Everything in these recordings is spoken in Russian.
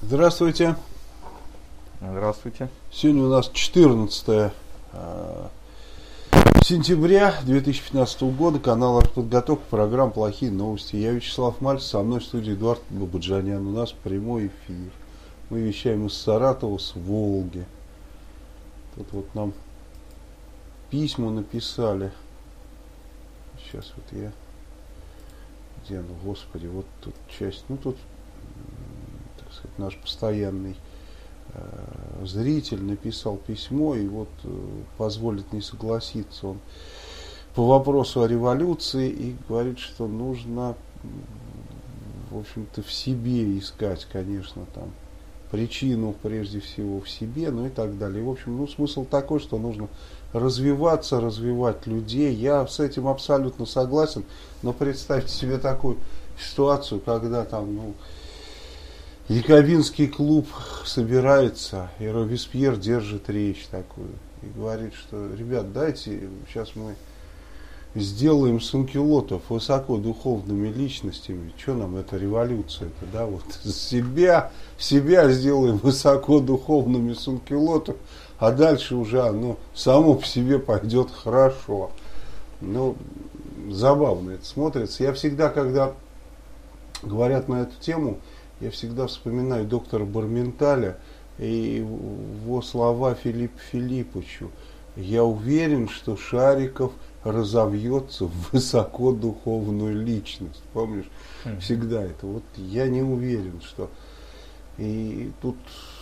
Здравствуйте. Здравствуйте. Сегодня у нас 14 сентября 2015 года. Канал «Артподготовка», программа «Плохие новости». Я Вячеслав Мальцев, со мной в студии Эдуард Бабаджанян. У нас прямой эфир. Мы вещаем из Саратова, с Волги. Тут вот нам письма написали. Сейчас вот я... Где оно, господи, вот тут часть... Ну тут, так сказать, наш постоянный зритель написал письмо и вот позволит не согласиться он по вопросу о революции и говорит, что нужно, в общем-то, в себе искать, конечно, там причину прежде всего в себе, ну и так далее. В общем, ну, смысл такой, что нужно развиваться, развивать людей. Я с этим абсолютно согласен, но представьте себе такую ситуацию, когда там, ну, Якобинский клуб собирается, и Робеспьер держит речь такую и говорит, что, ребят, дайте, сейчас мы сделаем санкюлотов высокодуховными личностями. Что нам эта революция-то, да, вот себя сделаем высокодуховными санкюлотов, а дальше уже оно само по себе пойдет хорошо. Ну, забавно это смотрится. Я всегда, когда говорят на эту тему, я всегда вспоминаю доктора Барменталя и его слова Филиппу Филипповичу. Я уверен, что Шариков разовьется в высокодуховную личность. Помнишь? Всегда это. Вот я не уверен, что... И тут,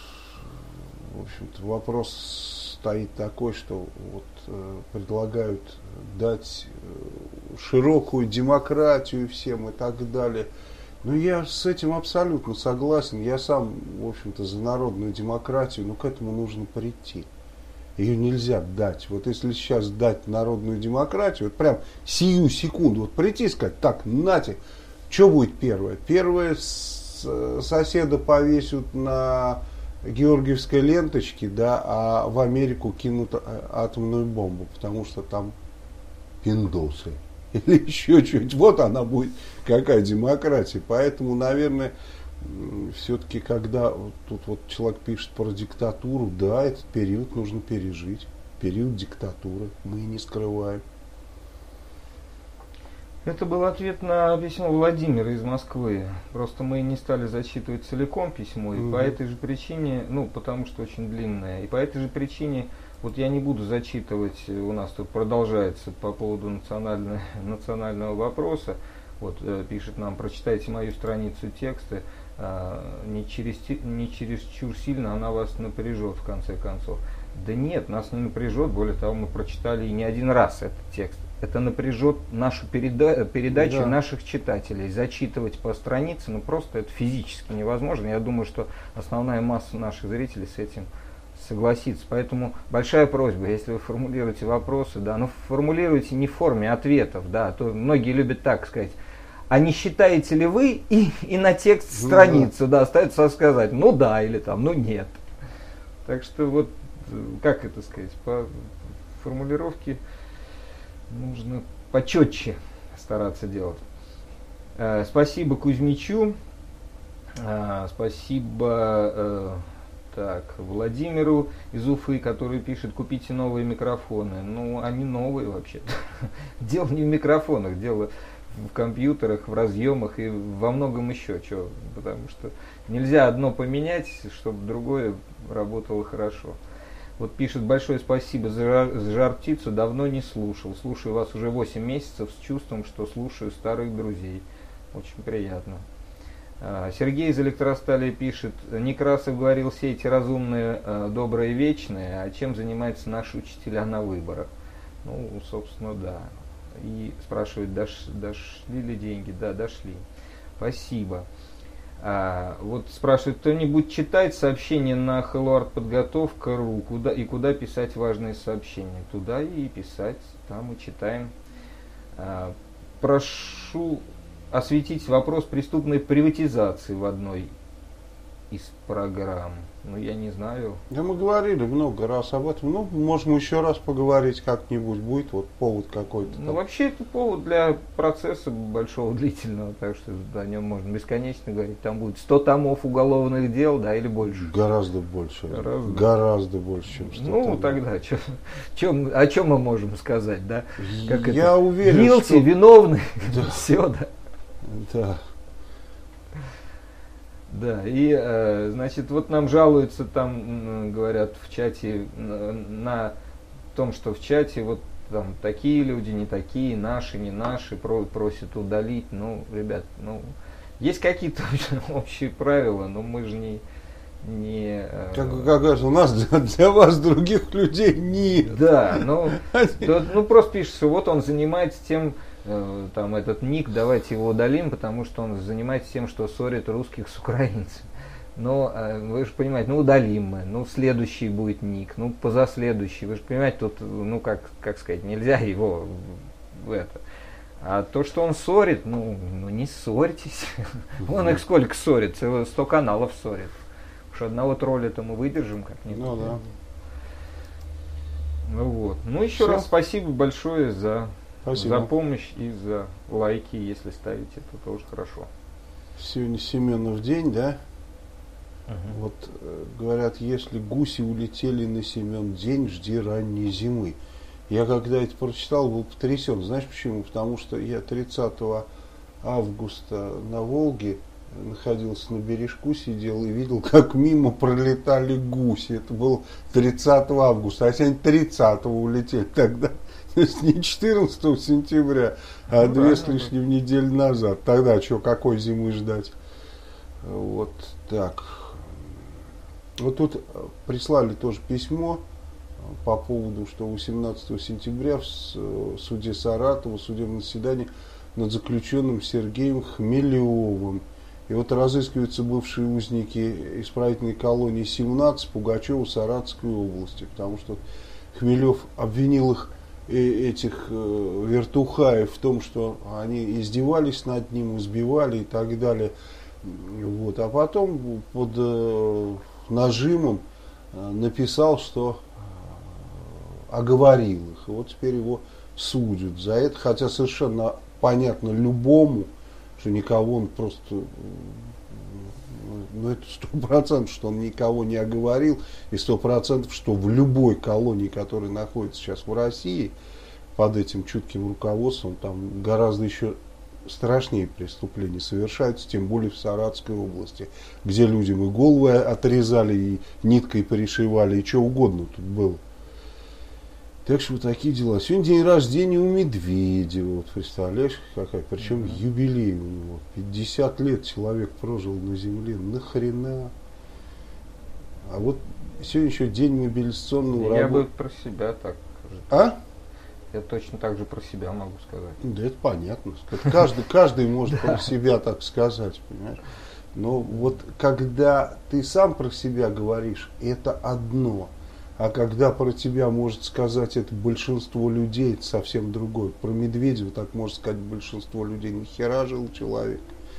в общем-то, вопрос стоит такой, что вот предлагают дать широкую демократию всем и так далее. Ну, я с этим абсолютно согласен. Я сам, в общем-то, за народную демократию, но к этому нужно прийти. Ее нельзя дать. Вот если сейчас дать народную демократию, вот прям сию секунду, вот прийти и сказать, так, нате, что будет первое? Первое, соседа повесят на георгиевской ленточке, да, а в Америку кинут атомную бомбу, потому что там пиндосы. Или еще что-нибудь. Вот она будет, какая демократия. Поэтому, наверное, все-таки, когда вот тут вот человек пишет про диктатуру, да, этот период нужно пережить. Период диктатуры. Мы не скрываем. Это был ответ на письмо Владимира из Москвы. Просто мы не стали зачитывать целиком письмо. И по этой же причине, ну, потому что очень длинное. И по этой же причине, вот я не буду зачитывать, у нас тут продолжается по поводу национального вопроса. Вот пишет нам, прочитайте мою страницу текста, не чересчур сильно она вас напряжет в конце концов. Да нет, нас не напряжет, более того, мы прочитали и не один раз этот текст. Это напряжет нашу передачу, да, наших читателей. Зачитывать по странице, ну просто это физически невозможно. Я думаю, что основная масса наших зрителей с этим согласится. Поэтому большая просьба, если вы формулируете вопросы, да, ну формулируйте не в форме ответов, да, а то многие любят так сказать. А не считаете ли вы и на текст страницы, да, остается сказать, ну да, или там, ну нет. Так что вот, как это сказать, по формулировке нужно почетче стараться делать. Спасибо Кузьмичу, спасибо Владимиру из Уфы, который пишет, купите новые микрофоны. Ну, они новые вообще-то. Дело не в микрофонах, дело в компьютерах, в разъемах и во многом еще чего. Потому что нельзя одно поменять, чтобы другое работало хорошо. Вот пишет, большое спасибо за жар-птицу, давно не слушал. Слушаю вас уже 8 месяцев с чувством, что слушаю старых друзей. Очень приятно. Сергей из Электростали пишет, Некрасов говорил, сейте разумные, добрые, вечные, а чем занимаются наши учителя на выборах? Ну, собственно, да. И спрашивает, дошли ли деньги? Да, дошли. Спасибо. Вот спрашивает, кто-нибудь читает сообщения на helloartpodgotovka.ru, куда писать важные сообщения? Туда и писать, там и читаем. Прошу осветить вопрос преступной приватизации в одной из программ? Ну, я не знаю. Да мы говорили много раз об этом. Ну, можем еще раз поговорить как-нибудь. Будет вот повод какой-то. Ну, вообще, это повод для процесса большого, длительного, так что о нем можно бесконечно говорить. Там будет 100 томов уголовных дел, да, или больше? Гораздо больше. Гораздо больше, чем 100 Ну, томов. тогда, о чем мы можем сказать, да? Как я уверен, guilty, что... виновный, Да. все, да. Да. Да, и, значит, вот нам жалуются там, говорят в чате, на том, что в чате вот там такие люди, не такие, наши, не наши, просят удалить. Ну, ребят, ну, есть какие-то общие правила, но мы же не Как говорится, у нас для вас других людей нет. Да, ну просто пишется, вот он занимается тем, там этот ник, давайте его удалим, потому что он занимается тем, что ссорит русских с украинцами. Но вы же понимаете, ну удалим мы, ну следующий будет ник, ну позаследующий, вы же понимаете, тут, ну как сказать, нельзя его в это. А то, что он ссорит, ну не ссорьтесь. Он их сколько ссорит, 100 каналов ссорит. Уж одного тролля-то мы выдержим как-нибудь. Ну да. Ну вот. Ну еще раз спасибо большое за помощь и за лайки, если ставите, это тоже хорошо. Сегодня Семенов день, да? Вот говорят, если гуси улетели на Семен день, жди ранней зимы. Я когда это прочитал, был потрясен. Знаешь почему? Потому что я 30 августа на Волге находился на бережку, сидел и видел, как мимо пролетали гуси. Это было 30 августа, а сегодня 30 улетели тогда. То есть не 14 сентября, а 2 с лишним недели назад. Тогда что, какой зимы ждать? Вот так. Вот тут прислали тоже письмо по поводу, что 18 сентября в суде Саратова судебное заседание над заключенным Сергеем Хмелевым. И вот разыскиваются бывшие узники исправительной колонии 17 Пугачева Саратовской области, потому что Хмелев обвинил их, этих вертухаев, в том, что они издевались над ним, избивали и так далее. Вот. А потом под нажимом написал, что оговорил их. И вот теперь его судят за это, хотя совершенно понятно любому, что никого он просто, ну это 100%, что он никого не оговорил, и 100%, что в любой колонии, которая находится сейчас в России, под этим чутким руководством, там гораздо еще страшнее преступления совершаются, тем более в Саратовской области, где людям и головы отрезали, и ниткой перешивали, и что угодно тут было. Так что вот такие дела. Сегодня день рождения у Медведева. Вот представляешь, какая? Причем юбилей у него. 50 лет человек прожил на земле. Нахрена? А вот сегодня еще день мобилизационного работы. Я бы про себя так. А? Я точно так же про себя могу сказать. Да это понятно. Каждый может про себя так сказать, понимаешь? Но вот когда ты сам про себя говоришь, это одно. А когда про тебя может сказать это большинство людей, это совсем другое. Про Медведева так может сказать большинство людей. Нахера жил человек.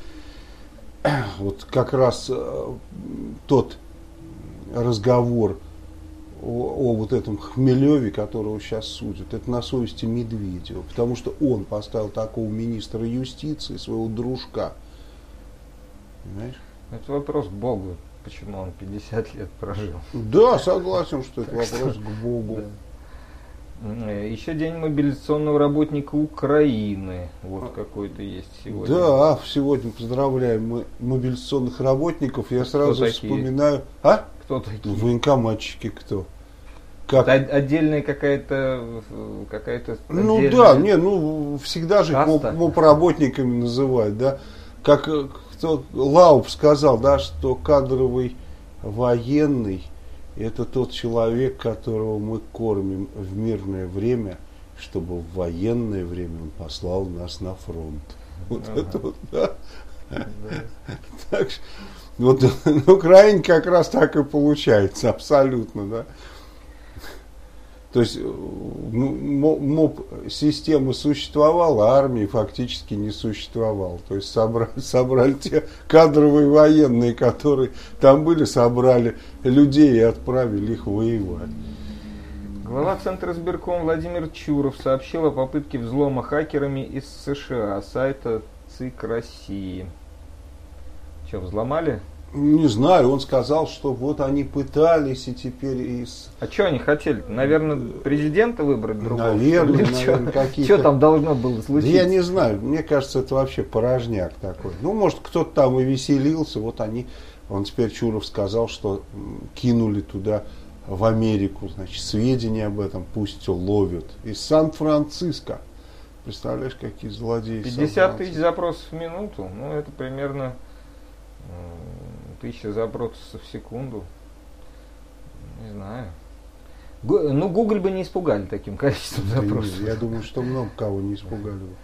Вот как раз тот разговор о вот этом Хмелеве, которого сейчас судят, это на совести Медведева. Потому что он поставил такого министра юстиции, своего дружка. Понимаешь? Это вопрос к Богу. Почему он 50 лет прожил? Да, согласен, что это вопрос к Богу. Да. Еще день мобилизационного работника Украины. Вот какой-то есть сегодня. Да, сегодня поздравляем мы мобилизационных работников. Я сразу вспоминаю. А? Кто такие? Военкоматчики кто? Как? Отдельная какая-то ну отдельная... да, не, ну всегда же их мобработниками называют, да. Как кто Лауп сказал, да, что кадровый военный это тот человек, которого мы кормим в мирное время, чтобы в военное время он послал нас на фронт. Вот это вот, да. Так что, вот на Украине как раз так и получается, абсолютно, да. То есть МОП-система существовала, а армии фактически не существовало. То есть собрали те кадровые военные, которые там были, собрали людей и отправили их воевать. Глава Центра избирком Владимир Чуров сообщил о попытке взлома хакерами из США сайта ЦИК России. Что, взломали? Не знаю, он сказал, что вот они пытались и теперь из... А что они хотели? Наверное, президента выбрать другого? Наверное, какие-то... Что там должно было случиться? Да я не знаю, мне кажется, это вообще порожняк такой. Ну, может, кто-то там и веселился, вот они... Он теперь, Чуров, сказал, что кинули туда, в Америку, значит, сведения об этом, пусть ловят. Из Сан-Франциско. Представляешь, какие злодеи. 50 тысяч запросов в минуту, ну, это примерно... 1000 запросов в секунду. Не знаю. Ну, Google бы не испугали таким количеством запросов. Я думаю, что много кого не испугали бы.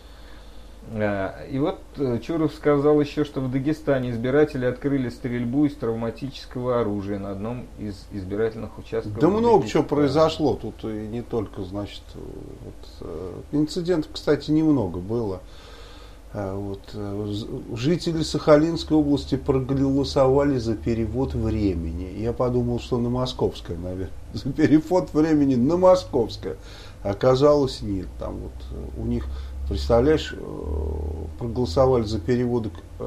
И вот Чуров сказал еще, что в Дагестане избиратели открыли стрельбу из травматического оружия на одном из избирательных участков. Да много чего произошло. Тут и не только, значит, вот, инцидентов, кстати, немного было. Вот, жители Сахалинской области проголосовали за перевод времени. Я подумал, что на московское, наверное. За перевод времени на московское. Оказалось, нет. Там вот у них, представляешь, проголосовали за перевод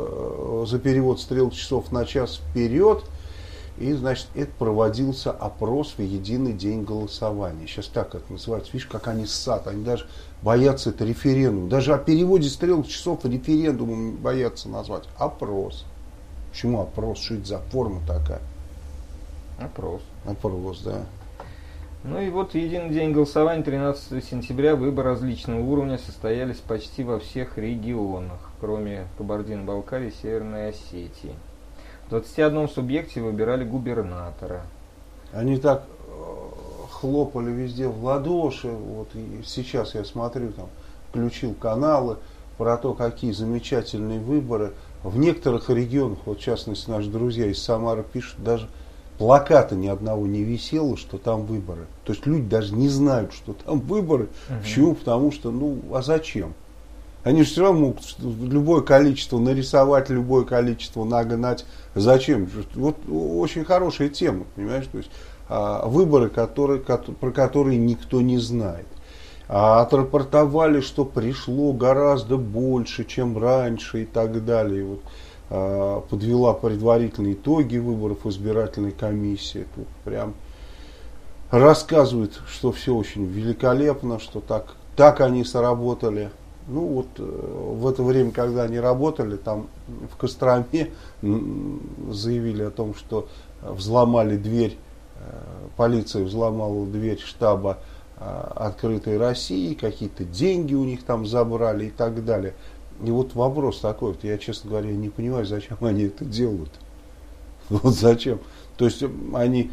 стрелок часов на час вперед. И, значит, это проводился опрос в единый день голосования. Сейчас так это называется. Видишь, как они ссат. Они даже боятся это референдум. Даже о переводе стрелок часов референдумом боятся назвать. Опрос. Почему опрос? Что это за форма такая? Опрос. Опрос, да. Ну и вот в единый день голосования 13 сентября выборы различного уровня состоялись почти во всех регионах, кроме Кабардино-Балкарии и Северной Осетии. В 21 субъекте выбирали губернатора. Они так хлопали везде в ладоши. Вот и сейчас я смотрю, там, включил каналы про то, какие замечательные выборы. В некоторых регионах, вот в частности наши друзья из Самары пишут, даже плаката ни одного не висело, что там выборы. То есть люди даже не знают, что там выборы. Почему? Потому что, ну, а зачем? Они же все равно могут любое количество нарисовать, любое количество нагнать. Зачем? Вот очень хорошая тема, понимаешь? То есть выборы, про которые никто не знает. Отрапортовали, что пришло гораздо больше, чем раньше и так далее. Вот, подвела предварительные итоги выборов избирательной комиссии. Тут прям рассказывает, что все очень великолепно, что так они сработали. Ну вот в это время, когда они работали, там в Костроме заявили о том, что взломали дверь, полиция взломала дверь штаба «Открытой России», какие-то деньги у них там забрали и так далее. И вот вопрос такой, вот я, честно говоря, не понимаю, зачем они это делают. Вот зачем. То есть они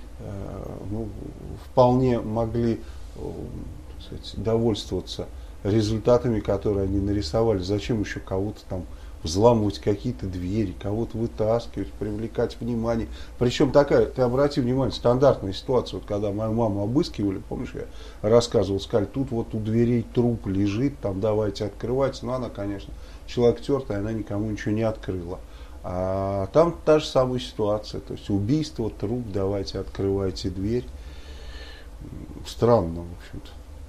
вполне могли, так сказать, довольствоваться результатами, которые они нарисовали. Зачем еще кого-то там взламывать какие-то двери, кого-то вытаскивать, привлекать внимание. Причем такая, ты обрати внимание, стандартная ситуация, вот когда мою маму обыскивали, помнишь, я рассказывал, сказали, тут вот у дверей труп лежит, там давайте открывать. Но она, конечно, человек тертый, она никому ничего не открыла. А там та же самая ситуация, то есть убийство, труп, давайте открывайте дверь. Странно, в общем-то.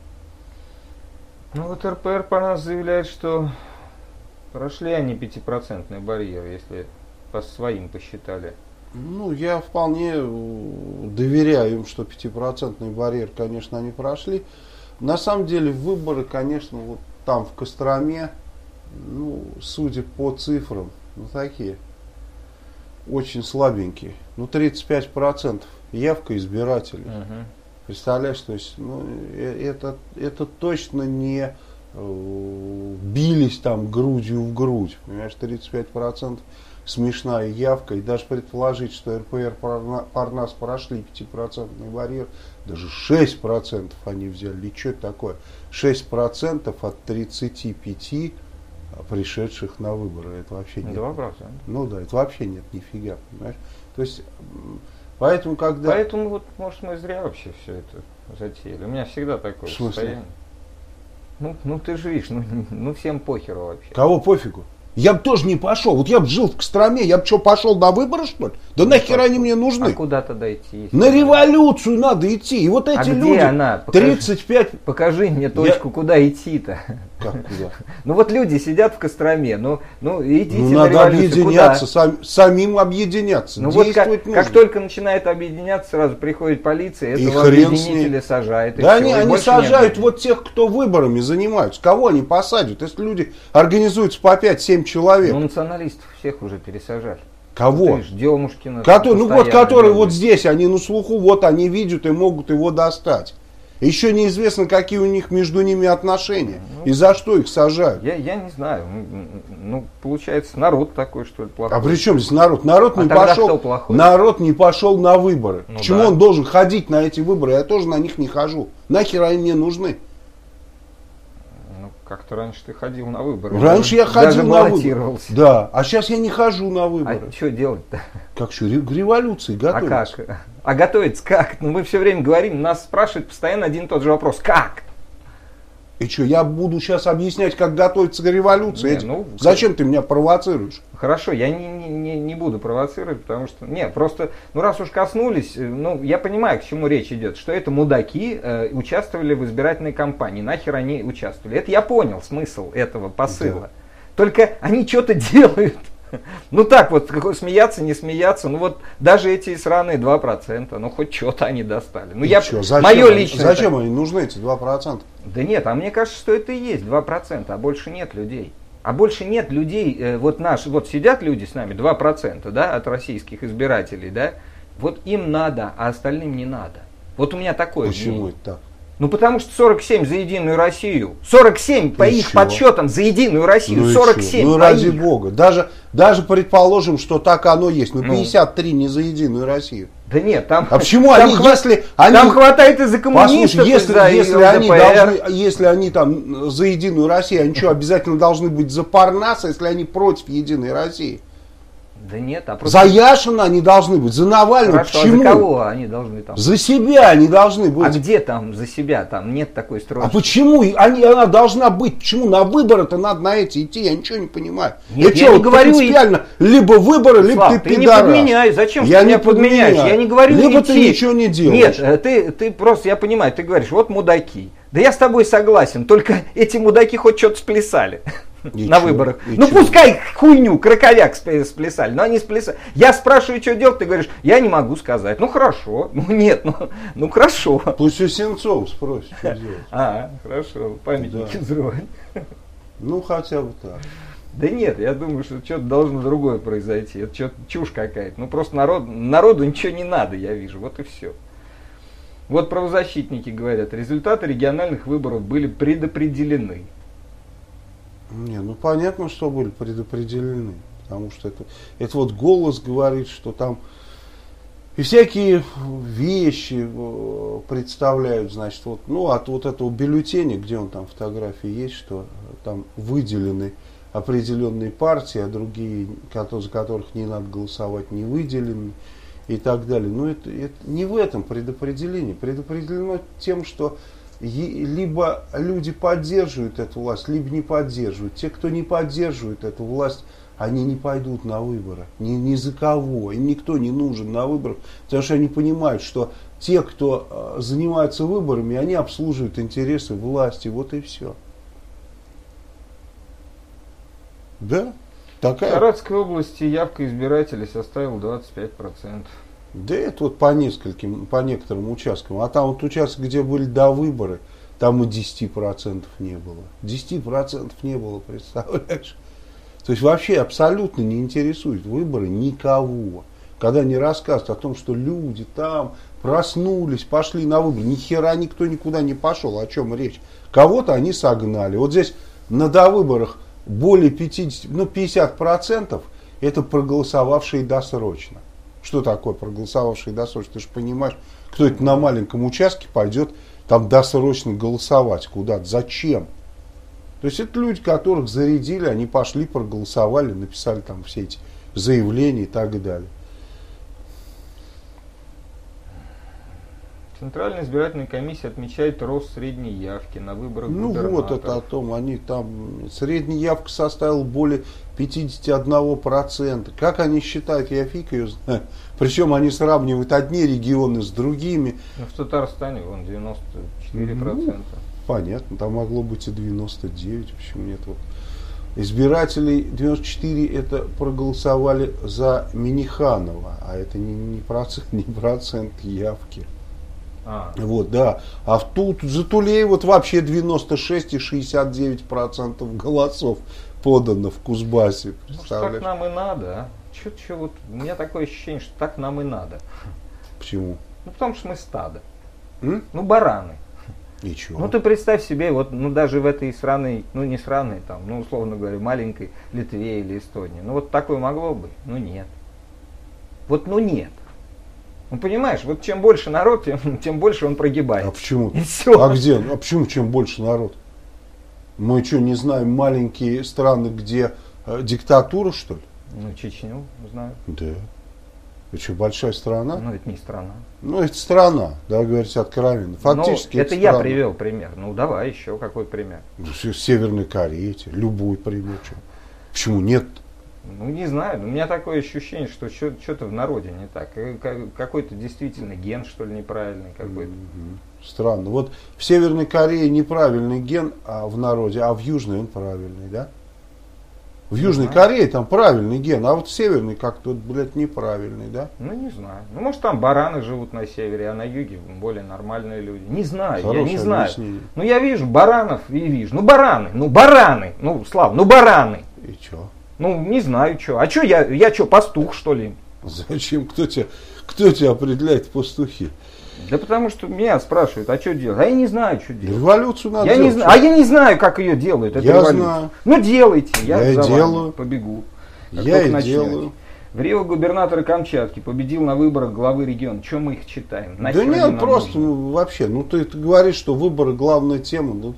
Ну вот РПР по нас заявляет, что прошли они 5% барьер, если по своим посчитали. Ну, я вполне доверяю им, что 5% барьер, конечно, они прошли. На самом деле выборы, конечно, вот там в Костроме, ну, судя по цифрам, ну, такие, очень слабенькие. Ну, 35% явка избирателей. Представляешь, то есть, ну, это точно не бились там грудью в грудь. Понимаешь, 35% смешная явка. И даже предположить, что РПР Парнас прошли 5% барьер, даже 6% они взяли. И что это такое? 6% от 35 пришедших на выборы. Это вообще нет. 2%. Ну да, это вообще нет нифига, понимаешь? То есть, поэтому, когда... Поэтому, вот, может, мы зря вообще все это затеяли. У меня всегда такое В смысле? состояние. Ну ты же видишь, ну всем похеру вообще. Кого пофигу? Я бы тоже не пошел. Вот я бы жил в Костроме, я бы что, пошел на выборы, что ли? Да нахер они мне нужны? А куда тогда идти? На революцию надо идти. И вот эти люди, где она? 35... Покажи мне точку, куда идти-то. Как куда? Ну вот люди сидят в Костроме, ну идите на надо революцию. объединяться, самим объединяться. Ну вот Действовать нужно. как только начинает объединяться, сразу приходит полиция, И этого хрен с ней. объединителя сажает. Да все, они сажают вот тех, кто выборами занимаются. Кого они посадят? Если люди организуются по 5-7 человек. Ну националистов всех уже пересажали. Кого? Ты ж Демушкина. Которые вот здесь, они на слуху, вот они видят и могут его достать. Еще неизвестно, какие у них между ними отношения. И за что их сажают. Я не знаю. Ну, получается, народ такой, что ли, плохой. А при чем здесь народ? Народ не пошел на выборы. Ну, почему он должен ходить на эти выборы? Я тоже на них не хожу. Нахер они мне нужны? Ну, как-то раньше ты ходил на выборы. Раньше я ходил на выборы. Да. Да, а сейчас я не хожу на выборы. А что делать-то? Как что, к революции готовиться. А как? А готовиться как? Ну, мы все время говорим, нас спрашивают постоянно один и тот же вопрос. Как? И что, я буду сейчас объяснять, как готовиться к революции? Зачем ты меня провоцируешь? Хорошо, я не буду провоцировать, потому что... Нет, просто, раз уж коснулись, я понимаю, к чему речь идет, что это мудаки участвовали в избирательной кампании. Нахер они участвовали? Это я понял, смысл этого посыла. Да. Только они что-то делают. Ну так вот, смеяться, не смеяться, даже эти сраные 2%, хоть что-то они достали. Зачем они нужны, эти 2%? Да нет, а мне кажется, что это и есть 2%, а больше нет людей. А больше нет людей, вот сидят люди с нами, 2%, да, от российских избирателей, да, вот им надо, а остальным не надо. Вот у меня такое Почему мнение. это так? Потому что 47 за Единую Россию. 47 по их подсчетам за Единую Россию. 47 Ну ради бога. Даже предположим, что так оно есть. 53 не за Единую Россию. Да нет, там... А почему они, там хватает и за коммунистов, послушай, если они там за Единую Россию, они что, обязательно должны быть за Парнаса, если они против Единой России? Да нет, За Яшина они должны быть, за Навального. Хорошо, почему? А за кого они должны там? За себя они должны быть. А где там за себя? Там нет такой строчки. А почему она должна быть? Почему на выборы-то надо на эти идти? Я ничего не понимаю. Нет, я не говорю... Принципиально, либо выборы, либо Слав, ты не пидорас. подменяй. Зачем ты меня подменяешь? Я не говорю либо идти. ты ничего не делаешь. Нет, ты просто, я понимаю, ты говоришь, вот мудаки. Да я с тобой согласен, только эти мудаки хоть что-то сплясали. На выборах. Пускай хуйню, краковяк сплясали, но они сплясали. Я спрашиваю, что делать, ты говоришь, я не могу сказать. Хорошо. Нет, хорошо. Пусть у Сенцова спросит, что делать. Хорошо, памятники взрывать. Хотя бы так. Да нет, я думаю, что что-то должно другое произойти. Это что-то чушь какая-то. Просто народу ничего не надо, я вижу. Вот и все. Вот правозащитники говорят, результаты региональных выборов были предопределены. Понятно, что были предопределены, потому что это вот голос говорит, что там и всякие вещи представляют, значит, от вот этого бюллетеня, где он там фотографии есть, что там выделены определенные партии, а другие, за которых не надо голосовать, не выделены и так далее. Но это не в этом предопределение. Предопределено тем, что либо люди поддерживают эту власть, либо не поддерживают. Те, кто не поддерживает эту власть, они не пойдут на выборы. Ни за кого. Им никто не нужен на выборах, потому что они понимают, что те, кто занимается выборами, они обслуживают интересы власти. Вот и все. Да? В Саратовской области явка избирателей составила 25%. Да это вот по некоторым участкам. А там вот участок, где были до выборы, там и 10% не было. 10% не было, представляешь? То есть вообще абсолютно не интересуют выборы никого. Когда они рассказывают о том, что люди там проснулись, пошли на выборы, ни хера никто никуда не пошел. О чем речь? Кого-то они согнали. Вот здесь на довыборах более 50% это проголосовавшие досрочно. Что такое проголосовавшие досрочно? Ты же понимаешь, кто это на маленьком участке пойдет там досрочно голосовать куда-то. Зачем? То есть это люди, которых зарядили, они пошли, проголосовали, написали там все эти заявления и так далее. Центральная избирательная комиссия отмечает рост средней явки на выборах Ну губернаторов. вот это о том, они там, средняя явка составила более 51%. Как они считают, я фиг ее знаю. Причем они сравнивают одни регионы с другими. Ну, в Татарстане вон 94%. Понятно, там могло быть и 99, почему нет. Вот. Избирателей 94 это проголосовали за Минниханова, а это не процент явки. Вот, да. А тут за Тулей вот вообще 96,69% голосов подано в Кузбассе. Может, так нам и надо, а? Вот, у меня такое ощущение, что так нам и надо. Почему? Ну, потому что мы стадо. Ну, бараны. И чего? Ну, ты представь себе, вот, ну, даже в этой сраной, ну, не сраной, там, ну, условно говоря, маленькой Литве или Эстонии. Ну, вот такое могло быть? Ну, нет. Вот, ну, нет. Ну, понимаешь, вот чем больше народ, тем больше он прогибает. А почему? И все. А где? А почему чем больше народ? Мы что, не знаем маленькие страны, где диктатура, что ли? Ну, Чечню знаю. Да. Это что, большая страна? Ну, это не страна. Ну, это страна, да, говорить откровенно. Фактически это страна. я привел пример. Ну, давай еще какой пример. Северной Кореи, любой пример. Почему нет? Ну, не знаю. У меня такое ощущение, что что-то в народе не так. Какой-то действительно ген, что ли, неправильный какой-то. Странно. Вот в Северной Корее неправильный ген в народе, а в Южной он правильный, да? В Южной Корее там правильный ген, а вот в Северной как-то, блядь, неправильный, да? Ну, не знаю. Ну, может, там бараны живут на севере, а на юге более нормальные люди. Не знаю, Хорошее я не знаю. объяснение. Ну, я вижу баранов и вижу. Ну, бараны. Ну, Слав, ну, бараны. И чё? Ну, не знаю, что. А что, я что, пастух, что ли? Зачем? Кто тебя определяет пастухи? Да потому что меня спрашивают, а что делать? А я не знаю, что делать. Революцию надо Я делать. не знаю, а я не знаю, как ее делают. Я знаю. Ну делайте, я и за вами делаю. побегу. Как Я только и начнете. делаю. В Рио губернатор Камчатки победил на выборах главы региона. Чем мы их читаем? Да Нахер нет, они нам просто нужны? вообще, ну ты говоришь, что выборы главная тема. Ну,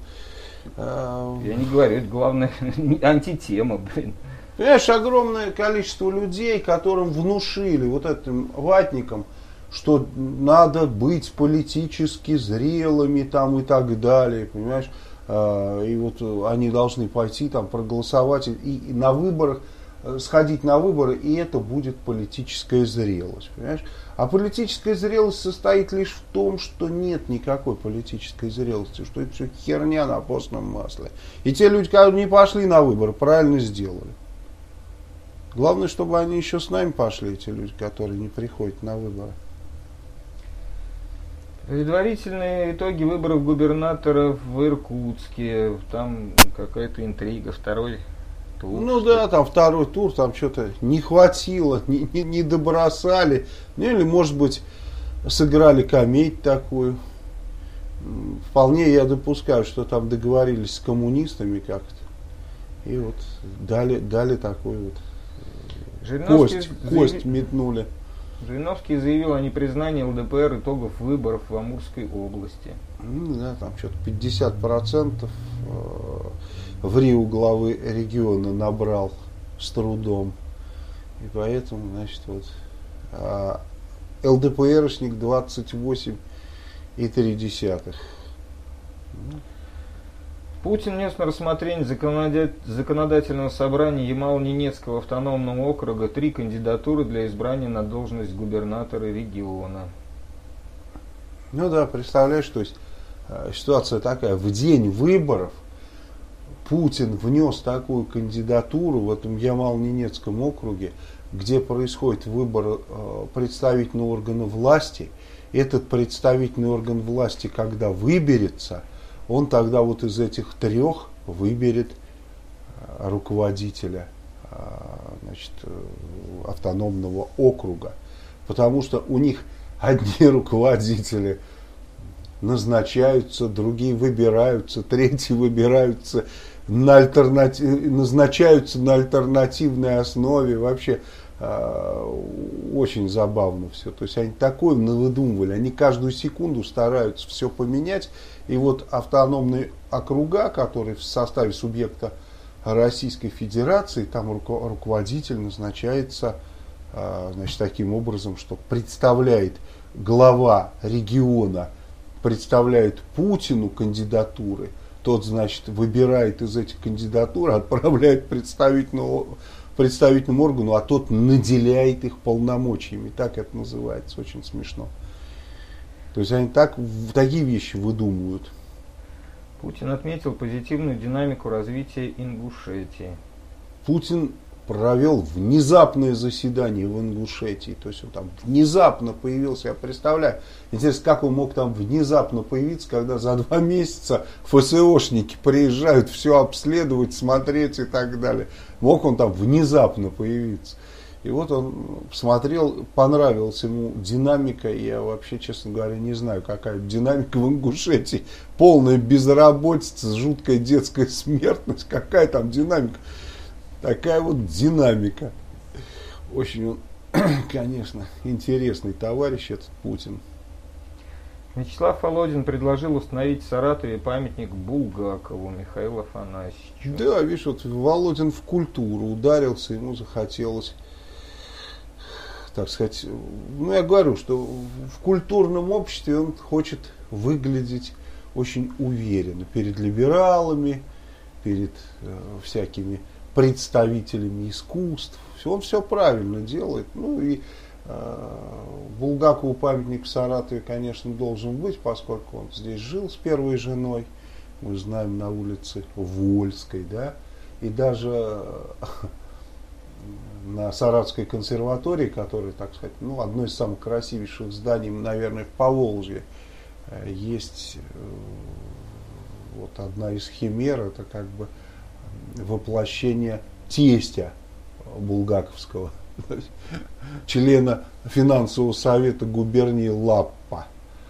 Я не говорю, это главная антитема, блин. понимаешь, огромное количество людей, которым внушили вот этим ватникам, что надо быть политически зрелыми там и так далее, понимаешь, и вот они должны пойти там проголосовать и на выборах, сходить на выборы, и это будет политическая зрелость, понимаешь. А политическая зрелость состоит лишь в том, что нет никакой политической зрелости, что это все херня на постном масле. И те люди, которые не пошли на выборы, правильно сделали. Главное, чтобы они еще с нами пошли, эти люди, которые не приходят на выборы. Предварительные итоги выборов губернаторов в Иркутске. Там какая-то интрига, второй тур. Ну да, там второй тур, там что-то не хватило, не добросали. Ну или, может быть, сыграли комедию такую. Вполне я допускаю, что там договорились с коммунистами как-то. И вот дали такой вот кость метнули. Жириновский заявил о непризнании ЛДПР итогов выборов в Амурской области. Ну, да, там что-то 50% в Рио главы региона набрал с трудом. И поэтому, значит, вот ЛДПРшник 28,3. Путин внес на рассмотрение законодательного собрания Ямало-Ненецкого автономного округа 3 кандидатуры для избрания на должность губернатора региона. Ну да, представляешь, то есть ситуация такая, в день выборов Путин внес такую кандидатуру в этом Ямало-Ненецком округе, где происходит выбор представительного органа власти. Этот представительный орган власти, когда выберется, он тогда вот из этих 3 выберет руководителя, значит, автономного округа. Потому что у них одни руководители назначаются, другие выбираются, третьи выбираются назначаются на альтернативной основе. Вообще очень забавно все. То есть они такое навыдумывали. Они каждую секунду стараются все поменять. И вот автономные округа, которые в составе субъекта Российской Федерации, там руководитель назначается, значит, таким образом, что представляет глава региона представляет Путину кандидатуры, тот, значит, выбирает из этих кандидатур, отправляет представительному органу, а тот наделяет их полномочиями. Так это называется, очень смешно. То есть они такие вещи выдумывают. Путин отметил позитивную динамику развития Ингушетии. Путин провел внезапное заседание в Ингушетии. То есть он там внезапно появился, я представляю. Интересно, как он мог там внезапно появиться, когда за 2 месяца ФСОшники приезжают все обследовать, смотреть и так далее. Мог он там внезапно появиться. И вот он смотрел, понравилась ему динамика. Я вообще, честно говоря, не знаю, какая динамика в Ингушетии. Полная безработица, жуткая детская смертность. Какая там динамика? Такая вот динамика. Очень он, конечно, интересный товарищ этот Путин. Вячеслав Володин предложил установить в Саратове памятник Булгакову Михаилу Афанасьевичу. Да, видишь, вот Володин в культуру ударился, ему захотелось, так сказать, ну я говорю, что в культурном обществе он хочет выглядеть очень уверенно перед либералами, перед всякими представителями искусств. Он все правильно делает. Ну и Булгакову памятник в Саратове, конечно, должен быть, поскольку он здесь жил с первой женой. Мы знаем, на улице Вольской, да, и даже на Саратовской консерватории, которая, так сказать, ну, одно из самых красивейших зданий, наверное, в Поволжье, есть вот одна из химер, это как бы воплощение тестя булгаковского, члена финансового совета губернии Лаппа.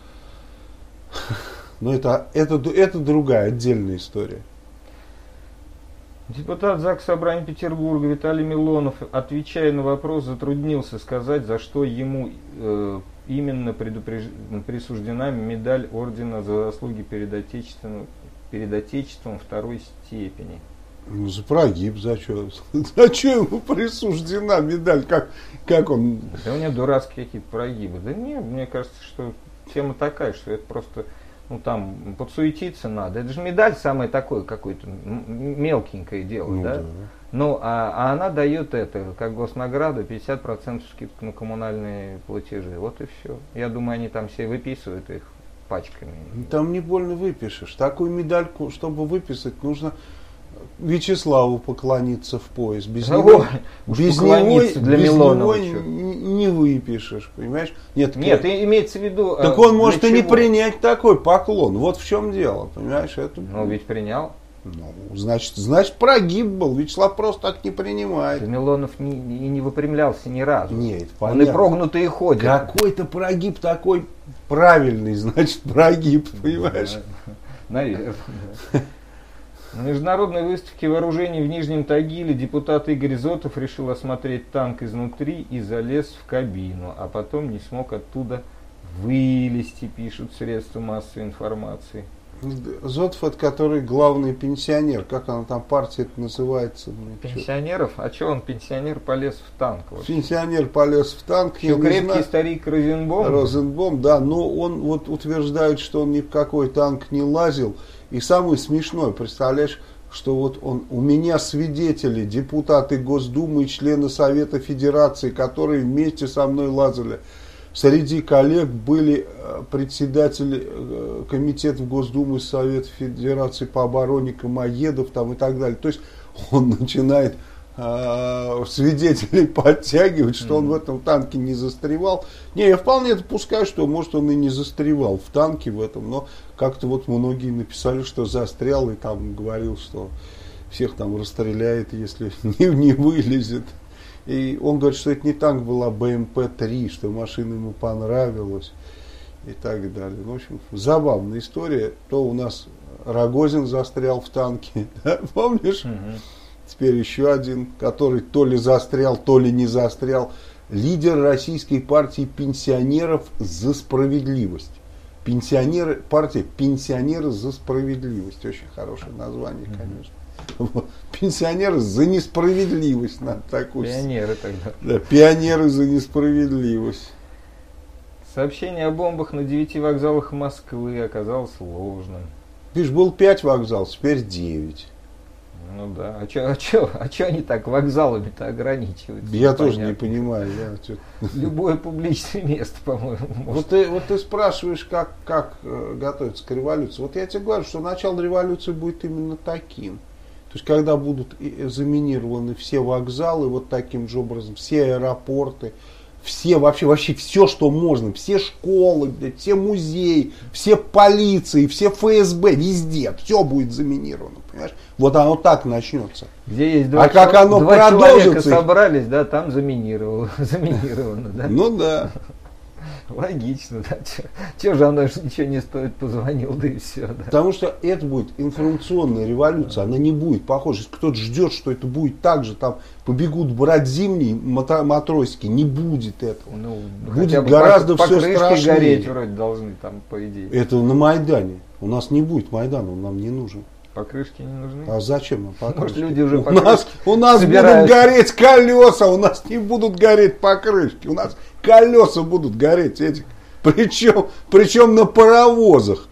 Но это другая, отдельная история. Депутат ЗАГС Собрания Петербурга Виталий Милонов, отвечая на вопрос, затруднился сказать, за что ему именно присуждена медаль ордена за заслуги перед Отечеством второй степени. Ну, за прогиб, за что? За что ему присуждена медаль? Как он? Да у меня дурацкие какие-то прогибы. Да нет, мне кажется, что тема такая, что это просто, ну там, подсуетиться надо. Это же медаль самое такое, какое-то мелкенькое дело, ну, да? Ну, а она дает это, как госнаграда, 50% скидку на коммунальные платежи. Вот и все. Я думаю, они там все выписывают их пачками. Там не больно выпишешь. Такую медальку, чтобы выписать, нужно Вячеславу поклониться в пояс. Без него не выпишешь, понимаешь? Нет, имеется в виду... Так он может и не принять такой поклон. Вот в чем дело, понимаешь? Это... Ну, ведь принял. Ну, значит, прогиб был. Вячеслав просто так не принимает. Да Милонов не выпрямлялся ни разу. Нет, он и прогнутый и ходит. Какой-то прогиб такой правильный, значит, прогиб, понимаешь? Наверное. На международной выставке вооружений в Нижнем Тагиле депутат Игорь Зотов решил осмотреть танк изнутри и залез в кабину, а потом не смог оттуда вылезти, пишут средства массовой информации. Зотов, это который главный пенсионер, как она там, партия это называется? Пенсионеров? А что он, пенсионер, полез в танк? Вообще? Пенсионер полез в танк. Еще крепкий старик Розенбом? Розенбом, да, но он вот утверждает, что он ни в какой танк не лазил. И самое смешное, представляешь, что вот у меня свидетели, депутаты Госдумы и члены Совета Федерации, которые вместе со мной лазали. Среди коллег были председатели комитетов Госдумы и Совета Федерации по обороне Камоедов там, и так далее. То есть он начинает свидетелей подтягивать, что он в этом танке не застревал. Не, я вполне допускаю, что может он и не застревал в танке в этом, но как-то вот многие написали, что застрял, и там говорил, что всех там расстреляет, если не вылезет. И он говорит, что это не танк была БМП-3, что машина ему понравилась и так далее. В общем, забавная история. То у нас Рогозин застрял в танке, да, помнишь? Теперь еще один, который то ли застрял, то ли не застрял. Лидер Российской партии пенсионеров за справедливость. Партия пенсионеры за справедливость. Очень хорошее название, конечно. Вот. Пенсионеры за несправедливость. Надо такую... Пионеры тогда. Да, пионеры за несправедливость. Сообщение о бомбах на 9 вокзалах Москвы оказалось ложным. Видишь, был 5 вокзалов, теперь 9. Ну да, а чё они так вокзалами-то ограничиваются? Я тоже не понимаю. Любое публичное место, по-моему. Вот ты спрашиваешь, как готовиться к революции. Вот я тебе говорю, что начало революции будет именно таким. То есть, когда будут заминированы все вокзалы, вот таким же образом, все аэропорты, все вообще все, что можно, все школы, все музеи, все полиции, все ФСБ, везде, все будет заминировано, понимаешь? Вот оно так начнется. Где есть два человека собрались, да, там заминировано, да? Ну да. Логично, да. Че же оно ничего не стоит, позвонил, да и все. Да. Потому что это будет информационная революция, она не будет похожа. Если кто-то ждет, что это будет так же, там побегут брать зимние матросики, не будет этого. Ну, будет гораздо все страшнее. Гореть вроде должны там, по идее. Это на Майдане. У нас не будет Майдана, он нам не нужен. Покрышки не нужны? А зачем нам покрышки? Может, люди уже у нас будут гореть колеса, у нас не будут гореть покрышки. У нас колеса будут гореть, причем на паровозах.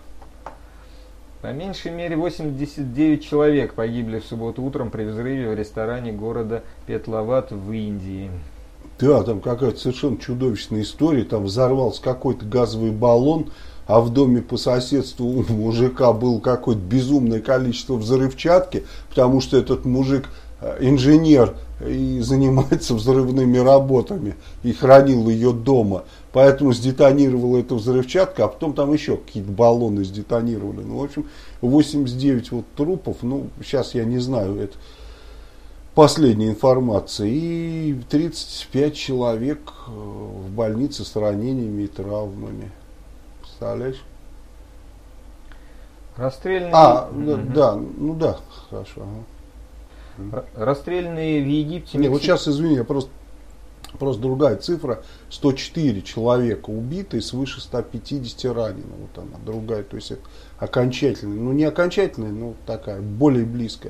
По меньшей мере 89 человек погибли в субботу утром при взрыве в ресторане города Петлават в Индии. Да, там какая-то совершенно чудовищная история. Там взорвался какой-то газовый баллон, а в доме по соседству у мужика было какое-то безумное количество взрывчатки, потому что этот мужик инженер и занимается взрывными работами и хранил ее дома. Поэтому сдетонировала эта взрывчатка, а потом там еще какие-то баллоны сдетонировали. Ну, в общем, 89 вот трупов, ну, сейчас я не знаю, это последняя информация. И 35 человек в больнице с ранениями и травмами. Представляешь? Расстрельные... да, хорошо. Ага. Расстрельные в Египте... Вот сейчас, извини, я просто другая цифра. 104 человека убиты, свыше 150 ранено. Вот она, другая. То есть это окончательная. Ну, не окончательная, но такая, более близкая.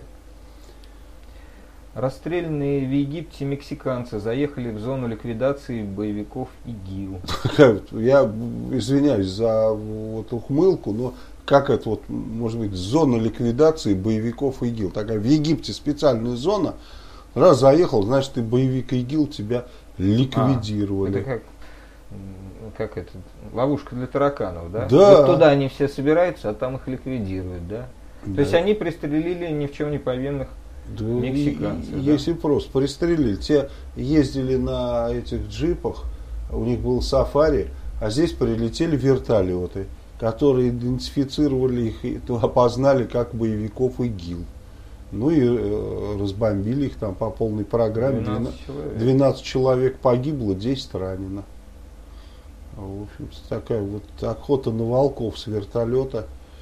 Расстрельные в Египте мексиканцы заехали в зону ликвидации боевиков ИГИЛ. Я извиняюсь за вот ухмылку, но как это вот может быть зона ликвидации боевиков ИГИЛ? Такая в Египте специальная зона. Раз заехал, значит ты боевик ИГИЛ, тебя ликвидировали. Это как это? Ловушка для тараканов, да? Да. Вот туда они все собираются, а там их ликвидируют, да? То есть они пристрелили ни в чем не повинных мексиканцев. Если просто пристрелили. Те ездили на этих джипах, у них был сафари, а здесь прилетели вертолеты, которые идентифицировали их и опознали как боевиков ИГИЛ. Ну и разбомбили их там по полной программе. 12 человек погибло, 10 ранено. В общем, такая вот охота на волков с вертолета.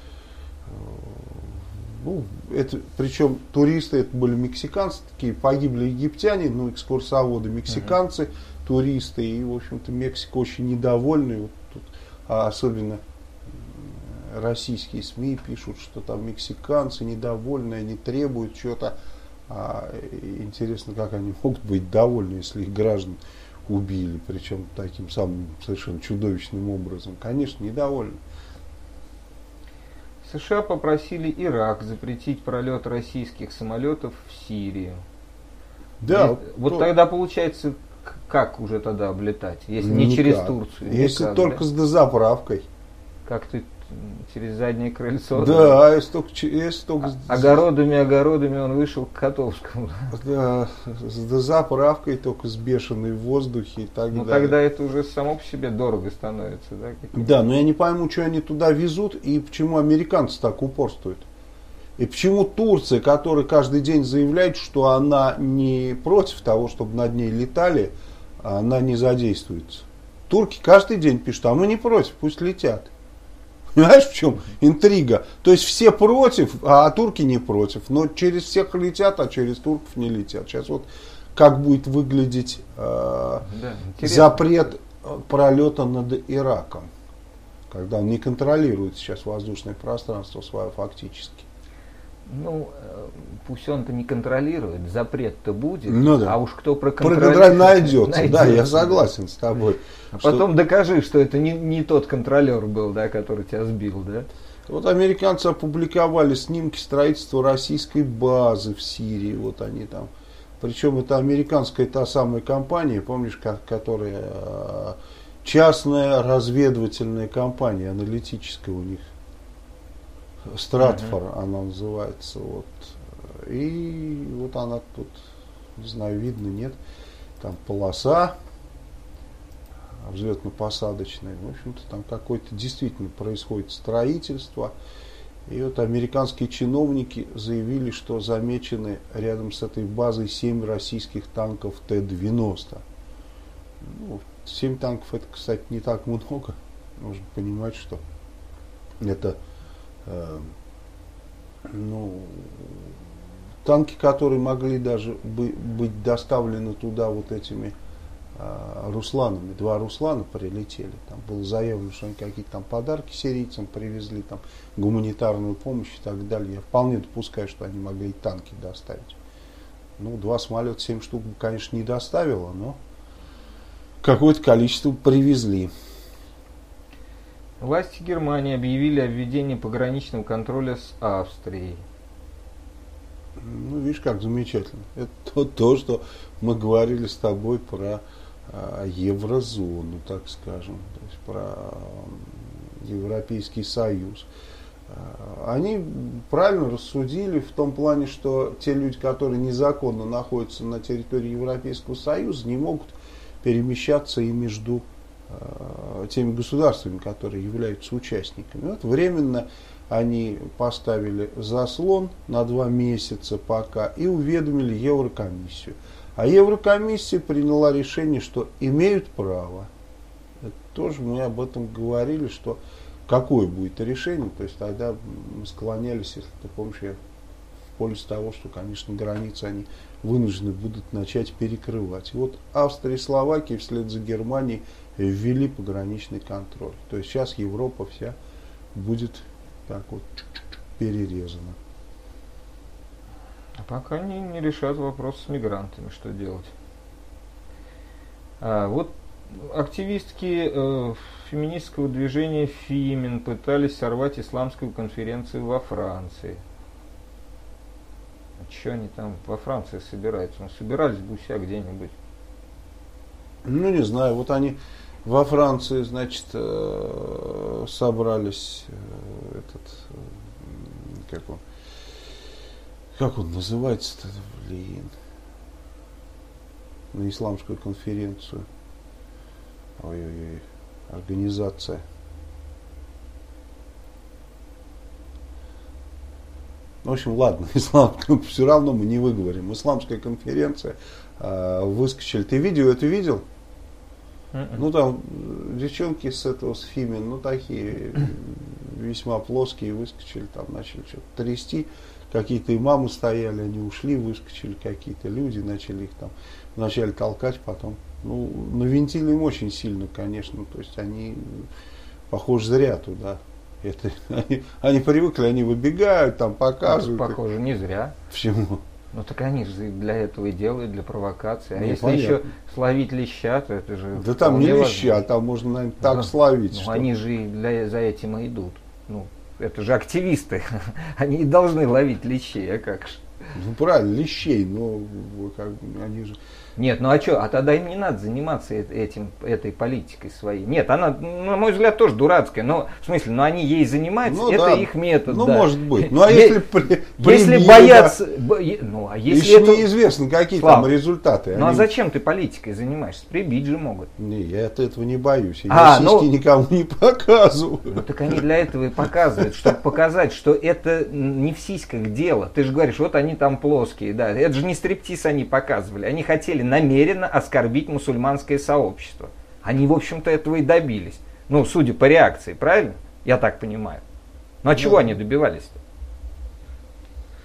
Ну, это, причем туристы, это были мексиканцы, такие погибли египтяне, ну, экскурсоводы мексиканцы, туристы, и, в общем-то, Мексика очень недовольна, вот тут, особенно российские СМИ пишут, что там мексиканцы недовольны, они требуют чего-то. Интересно, как они могут быть довольны, если их граждан убили, причем таким самым совершенно чудовищным образом. Конечно, недовольны. США попросили Ирак запретить пролет российских самолетов в Сирию. Да. Вот тогда получается, как уже тогда облетать, если не через Турцию? Если только с дозаправкой. Как ты через заднее крыльцо? Да, если только огородами он вышел к Котовскому. Да, с дозаправкой, только с бешеной в воздухе и так далее. Ну тогда это уже само по себе дорого становится, да? Да, но я не пойму, что они туда везут и почему американцы так упорствуют. И почему Турция, которая каждый день заявляет, что она не против того, чтобы над ней летали, она не задействуется. Турки каждый день пишут, а мы не против, пусть летят. Понимаешь, в чем интрига? То есть все против, а турки не против. Но через всех летят, а через турков не летят. Сейчас вот как будет выглядеть запрет пролета над Ираком, когда он не контролирует сейчас воздушное пространство свое фактически. Ну, пусть он-то не контролирует, запрет-то будет, ну, да. А уж кто проконтролирует, найдется. Да, я согласен с тобой. А потом докажи, что это не тот контролер был, да, который тебя сбил, да? Вот американцы опубликовали снимки строительства российской базы в Сирии, вот они там. Причем это американская та самая компания, помнишь, которая частная разведывательная компания, аналитическая у них. Стратфор она называется. Вот. И вот она тут, не знаю, видно, нет. Там полоса взлетно-посадочная. В общем-то, там какое-то действительно происходит строительство. И вот американские чиновники заявили, что замечены рядом с этой базой 7 российских танков Т-90. Ну, 7 танков это, кстати, не так много. Нужно понимать, что это танки, которые могли даже быть доставлены туда вот этими Русланами. 2 Руслана прилетели. Там было заявлено, что они какие-то там подарки сирийцам привезли, там гуманитарную помощь и так далее. Я вполне допускаю, что они могли и танки доставить. Ну, 2 самолета, 7 штук, конечно, не доставило, но какое-то количество привезли. Власти Германии объявили о введении пограничного контроля с Австрией. Ну, видишь, как замечательно. Это то, что мы говорили с тобой про еврозону, так скажем, то есть про Европейский Союз. Они правильно рассудили в том плане, что те люди, которые незаконно находятся на территории Европейского Союза, не могут перемещаться и между теми государствами, которые являются участниками. Вот временно они поставили заслон на 2 месяца пока и уведомили Еврокомиссию. А Еврокомиссия приняла решение, что имеют право. Это тоже мы об этом говорили, что какое будет решение. То есть тогда мы склонялись, если ты помнишь, в пользу того, что, конечно, границы они вынуждены будут начать перекрывать. И вот Австрия и Словакия вслед за Германией ввели пограничный контроль. То есть сейчас Европа вся будет так вот перерезана. А пока они не решат вопрос с мигрантами, что делать. Вот активистки феминистского движения Фимен пытались сорвать исламскую конференцию во Франции. Что они там во Франции собираются? Ну, собирались бы у себя где-нибудь. Ну, не знаю, вот они во Франции, значит, собрались как он называется-то, блин, на исламскую конференцию. Ой-ой-ой, организация. В общем, ладно, все равно мы не выговорим. Исламская конференция, выскочили. Ты видео это видел? Ну там девчонки с Фимен, ну такие весьма плоские, выскочили, там начали что-то трясти. Какие-то имамы стояли, они ушли, выскочили какие-то люди, начали их там вначале толкать, потом. Ну, навинтили им очень сильно, конечно. То есть они, похоже, зря туда. Они привыкли, они выбегают, там показывают. Ну, похоже, не зря. Почему? Ну так они же для этого и делают, для провокации. А ну, если понятно. Еще словить леща, то это же... Да там не леща, там можно, наверное, так словить. Ну, что... они же за этим и идут. Ну, это же активисты. Они и должны ловить лещей, а как же? Ну правильно, лещей, но как, они же... Нет, ну а что, а тогда им не надо заниматься этой политикой своей. Нет, она, на мой взгляд, тоже дурацкая, но в смысле, но они ей занимаются, ну, это да. их метод. Ну, да. может быть. Ну, а если боятся... Ну, а если еще это... неизвестно, какие Слава, там результаты. Ну, а зачем ты политикой занимаешься? Прибить же могут. Не, я от этого не боюсь. Я сиськи никому не показываю. Ну, так они для этого и показывают, чтобы показать, что это не в сиськах дело. Ты же говоришь, вот они там плоские, да. Это же не стриптиз они показывали. Они хотели намеренно оскорбить мусульманское сообщество. Они, в общем-то, этого и добились. Ну, судя по реакции, правильно? Я так понимаю. Ну, а чего они добивались-то?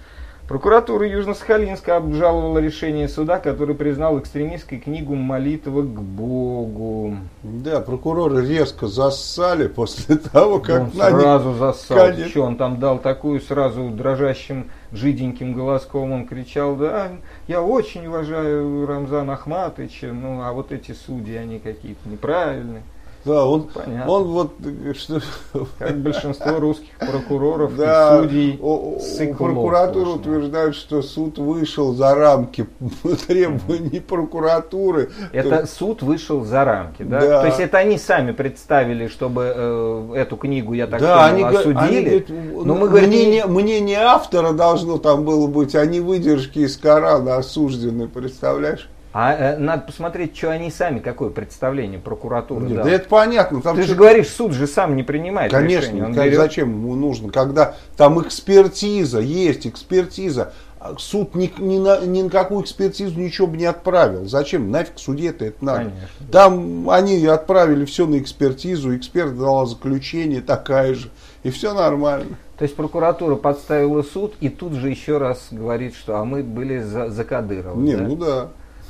Прокуратура Южно-Сахалинска обжаловала решение суда, который признал экстремистской книгу «Молитва к Богу». Да, прокуроры резко зассали после того, как он сразу зассал. Что он там дал такую сразу дрожащим, жиденьким голоском, он кричал: да, я очень уважаю Рамзана Ахматовича, ну а вот эти судьи, они какие-то неправильные. Да, он вот что... Как большинство русских прокуроров и судей. Прокуратура утверждает, что суд вышел за рамки требований прокуратуры. Это суд вышел за рамки, да? То есть это они сами представили, чтобы эту книгу, я так понял, осудили. Мнение автора должно там было быть, а не выдержки из Корана осуждены, представляешь? А надо посмотреть, что они сами, какое представление прокуратуры дала. Да это понятно. Ты же говоришь, суд же сам не принимает решение. Конечно, зачем ему нужно, когда там экспертиза, есть экспертиза. Суд ни на какую экспертизу ничего бы не отправил. Зачем? Нафиг суде-то это надо. Конечно. Там они отправили все на экспертизу, эксперт дала заключение такая же, и все нормально. То есть прокуратура подставила суд и тут же еще раз говорит, что мы были за Кадырова. Не, да? ну да.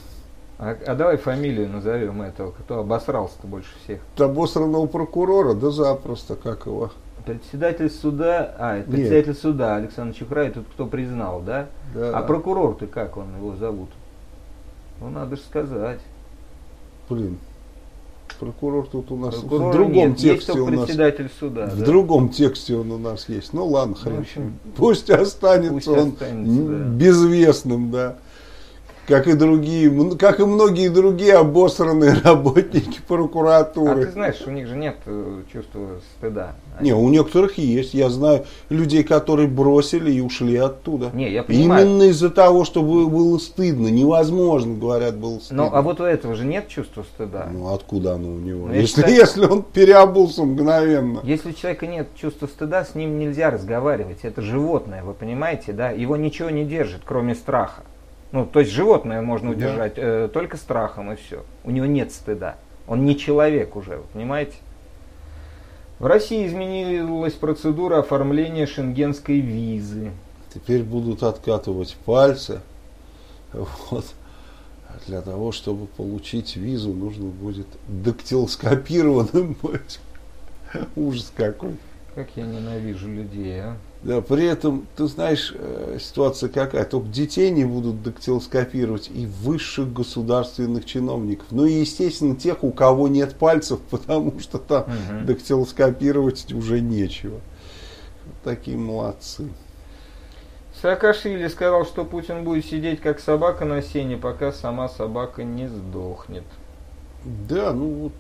А давай фамилию назовем этого, кто обосрался-то больше всех. Обосранного прокурора, да запросто, как его. Председатель суда, председатель суда Александр Чухрай, тут кто признал, да? Да. А прокурор-то как он его зовут? Ну надо же сказать. Блин, прокурор тут у нас Прокурора в другом нет, тексте есть у нас. Председатель суда. В другом тексте он у нас есть. Ну ладно, хрен. В общем, пусть останется он безвестным, да. Как и многие другие обосранные работники прокуратуры. А ты знаешь, у них же нет чувства стыда. Не, у некоторых есть. Я знаю людей, которые бросили и ушли оттуда. Не, я понимаю. Именно из-за того, что было стыдно. Невозможно, говорят, было стыдно. Ну, а вот у этого же нет чувства стыда. Ну, откуда оно у него? Если он переобулся мгновенно. Если у человека нет чувства стыда, с ним нельзя разговаривать. Это животное, вы понимаете, да? Его ничего не держит, кроме страха. Ну, то есть животное можно удержать только страхом и все. У него нет стыда. Он не человек уже, вы понимаете? В России изменилась процедура оформления шенгенской визы. Теперь будут откатывать пальцы. Вот. Для того, чтобы получить визу, нужно будет дактилоскопированным быть. Ужас какой. Как я ненавижу людей, а. Да, при этом, ты знаешь, ситуация какая, только детей не будут дактилоскопировать и высших государственных чиновников. Ну и, естественно, тех, у кого нет пальцев, потому что там дактилоскопировать уже нечего. Такие молодцы. Саакашвили сказал, что Путин будет сидеть как собака на сене, пока сама собака не сдохнет. Да, ну вот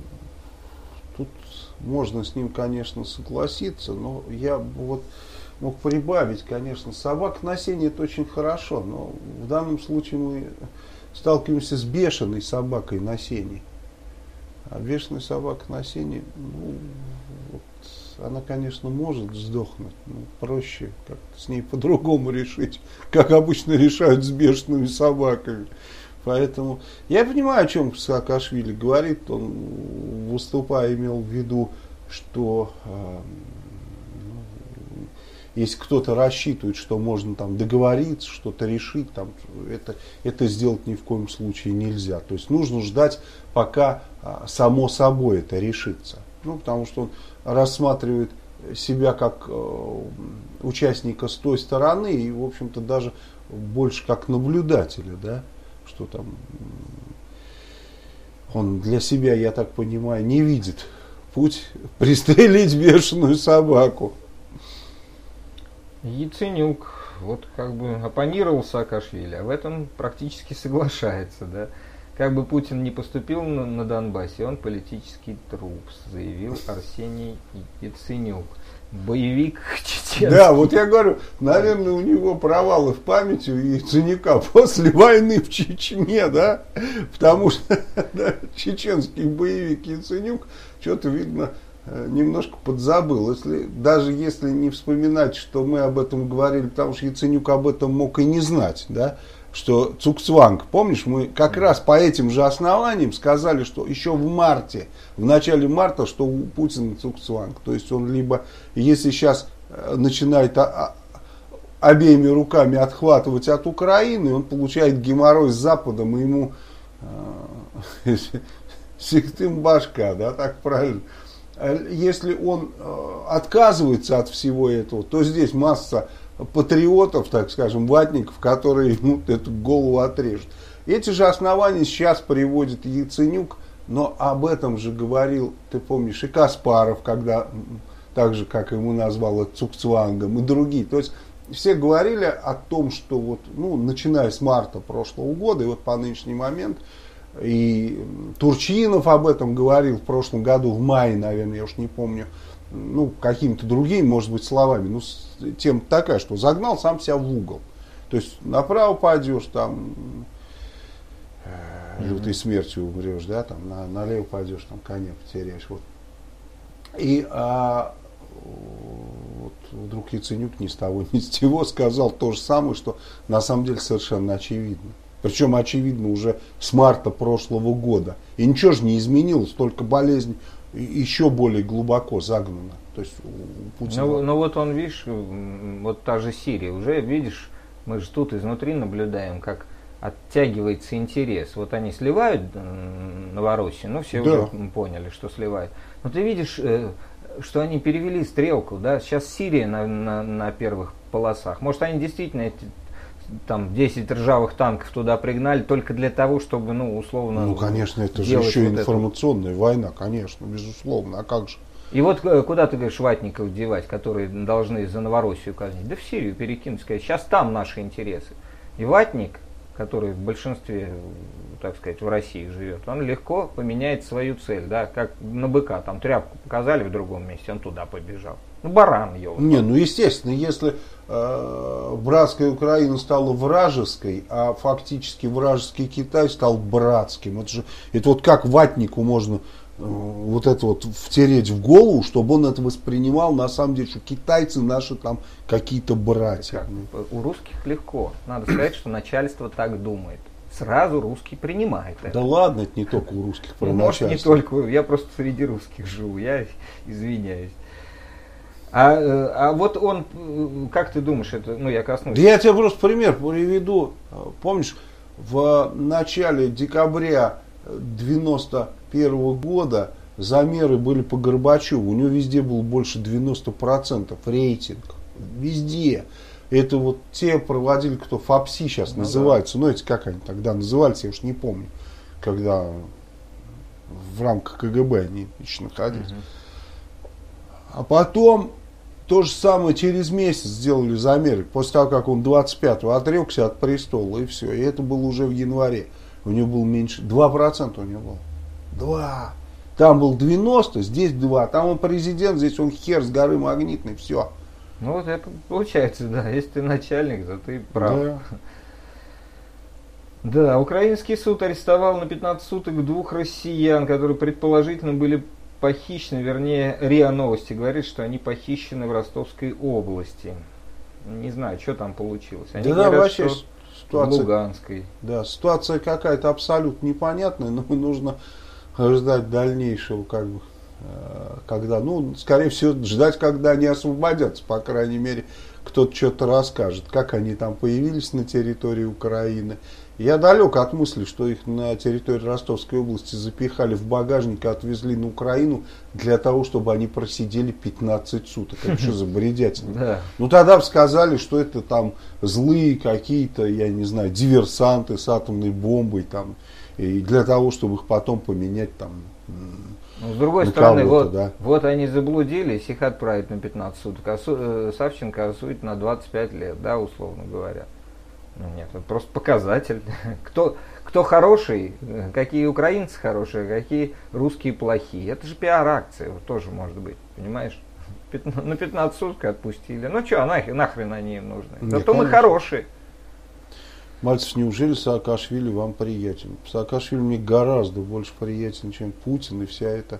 тут можно с ним, конечно, согласиться, но я вот мог прибавить, конечно, собака на сене — это очень хорошо, но в данном случае мы сталкиваемся с бешеной собакой на сене. А бешеная собака на сене, ну, вот, она, конечно, может сдохнуть, но проще как-то с ней по-другому решить, как обычно решают с бешеными собаками. Поэтому я понимаю, о чем Саакашвили говорит. Он, выступая, имел в виду, что если кто-то рассчитывает, что можно там договориться, что-то решить, там, это сделать ни в коем случае нельзя. То есть нужно ждать, пока само собой это решится. Ну, потому что он рассматривает себя как участника с той стороны и, в общем-то, даже больше как наблюдателя, да, что там он для себя, я так понимаю, не видит путь пристрелить бешеную собаку. Яценюк вот как бы оппонировал Саакашвили, а в этом практически соглашается, да. Как бы Путин не поступил на Донбассе, он политический труп, заявил Арсений Яценюк. Боевик чеченский. Да, вот я говорю, наверное, у него провалы в памяти у Яценюка после войны в Чечне, да, потому что да, чеченский боевик Яценюк что-то, видно, немножко подзабыл. Даже если не вспоминать, что мы об этом говорили, потому что Яценюк об этом мог и не знать, да, что Цугцванг, помнишь, мы как раз по этим же основаниям сказали, что еще в марте, в начале марта, что у Путина Цугцванг. То есть он либо, если сейчас начинает обеими руками отхватывать от Украины, он получает геморрой с Западом, и ему сектым башка, да, так правильно. Если он отказывается от всего этого, то здесь масса патриотов, так скажем, ватников, которые ему эту голову отрежут. Эти же основания сейчас приводит Яценюк, но об этом же говорил, ты помнишь, и Каспаров, когда, так же, как ему назвал Цукцвангом, и другие. То есть все говорили о том, что вот, ну, начиная с марта прошлого года, и вот по нынешний момент, и Турчинов об этом говорил в прошлом году, в мае, наверное, я уж не помню, ну, какими-то другими, может быть, словами. Ну, тема такая, что загнал сам себя в угол. То есть направо пойдешь, там, лютой смертью умрешь, да, там, налево пойдешь, там, коня потеряешь. Вот. И вот вдруг Яценюк ни с того ни с сего сказал то же самое, что на самом деле совершенно очевидно. Причем очевидно уже с марта прошлого года. И ничего же не изменилось, только болезнь еще более глубоко загнана. То есть у Путина... Ну вот он, видишь, вот та же Сирия, уже видишь, мы же тут изнутри наблюдаем, как оттягивается интерес. Вот они сливают Новороссию, ну все уже поняли, что сливают. Но ты видишь, что они перевели стрелку, да, сейчас Сирия на первых полосах. Может, они действительно эти, там 10 ржавых танков туда пригнали только для того, чтобы, ну, условно... Ну, конечно, это же еще вот информационная война, конечно, безусловно, а как же? И вот куда ты говоришь ватников девать, которые должны за Новороссию казнить? Да в Сирию перекинуть, сказать, сейчас там наши интересы. И ватник, который в большинстве, так сказать, в России живет, он легко поменяет свою цель, да, как на быка, там тряпку показали в другом месте, он туда побежал. Ну, баран его. Не, ну, естественно, если братская Украина стала вражеской, а фактически вражеский Китай стал братским, это вот как ватнику можно вот это вот втереть в голову, чтобы он это воспринимал на самом деле, что китайцы наши там какие-то братья. У русских легко. Надо сказать, что начальство так думает. Сразу русский принимает это. Да ладно, это не только у русских про начальство. Может, не только. Я просто среди русских живу. Я извиняюсь. А вот он, как ты думаешь, это, ну, я коснусь. Да я тебе просто пример приведу. Помнишь, в начале декабря 91 года замеры были по Горбачеву. У него везде был больше 90% рейтинг. Везде. Это вот те проводили, кто ФАПСИ сейчас называются. Ну, эти как они тогда назывались, я уж не помню. Когда в рамках КГБ они еще находились. А потом то же самое через месяц сделали замеры. После того, как он 25-го отрекся от престола, и все. И это было уже в январе. У него было меньше, 2% у него было. 2. Там был 90, здесь 2. Там он президент, здесь он хер с горы Магнитной, все. Ну вот это получается, да. Если ты начальник, то ты прав. Да. Да, украинский суд арестовал на 15 суток 2 россиян, которые предположительно были похищены, вернее, РИА Новости говорит, что они похищены в Ростовской области. Не знаю, что там получилось. Они говорят, вообще что ситуация, в Луганской. Да, ситуация какая-то абсолютно непонятная, но нужно ждать дальнейшего, как бы, когда, ну, скорее всего, ждать, когда они освободятся, по крайней мере, кто-то что-то расскажет, как они там появились на территории Украины. Я далек от мысли, что их на территории Ростовской области запихали в багажник и отвезли на Украину для того, чтобы они просидели 15 суток. Это что за бредятина? Да. Ну тогда бы сказали, что это там злые какие-то, я не знаю, диверсанты с атомной бомбой там, и для того, чтобы их потом поменять там. Ну, с другой стороны, вот они заблудились, их отправят на 15 суток, а Савченко осудят на 25 лет, да, условно говоря. Ну нет, это просто показатель. Кто хороший, какие украинцы хорошие, какие русские плохие. Это же пиар-акция тоже может быть, понимаешь? На 15 суток отпустили. Ну что, нахрен они им нужны? Зато мы хорошие. Мальцев, неужели Саакашвили вам приятен? Саакашвили мне гораздо больше приятен, чем Путин и вся эта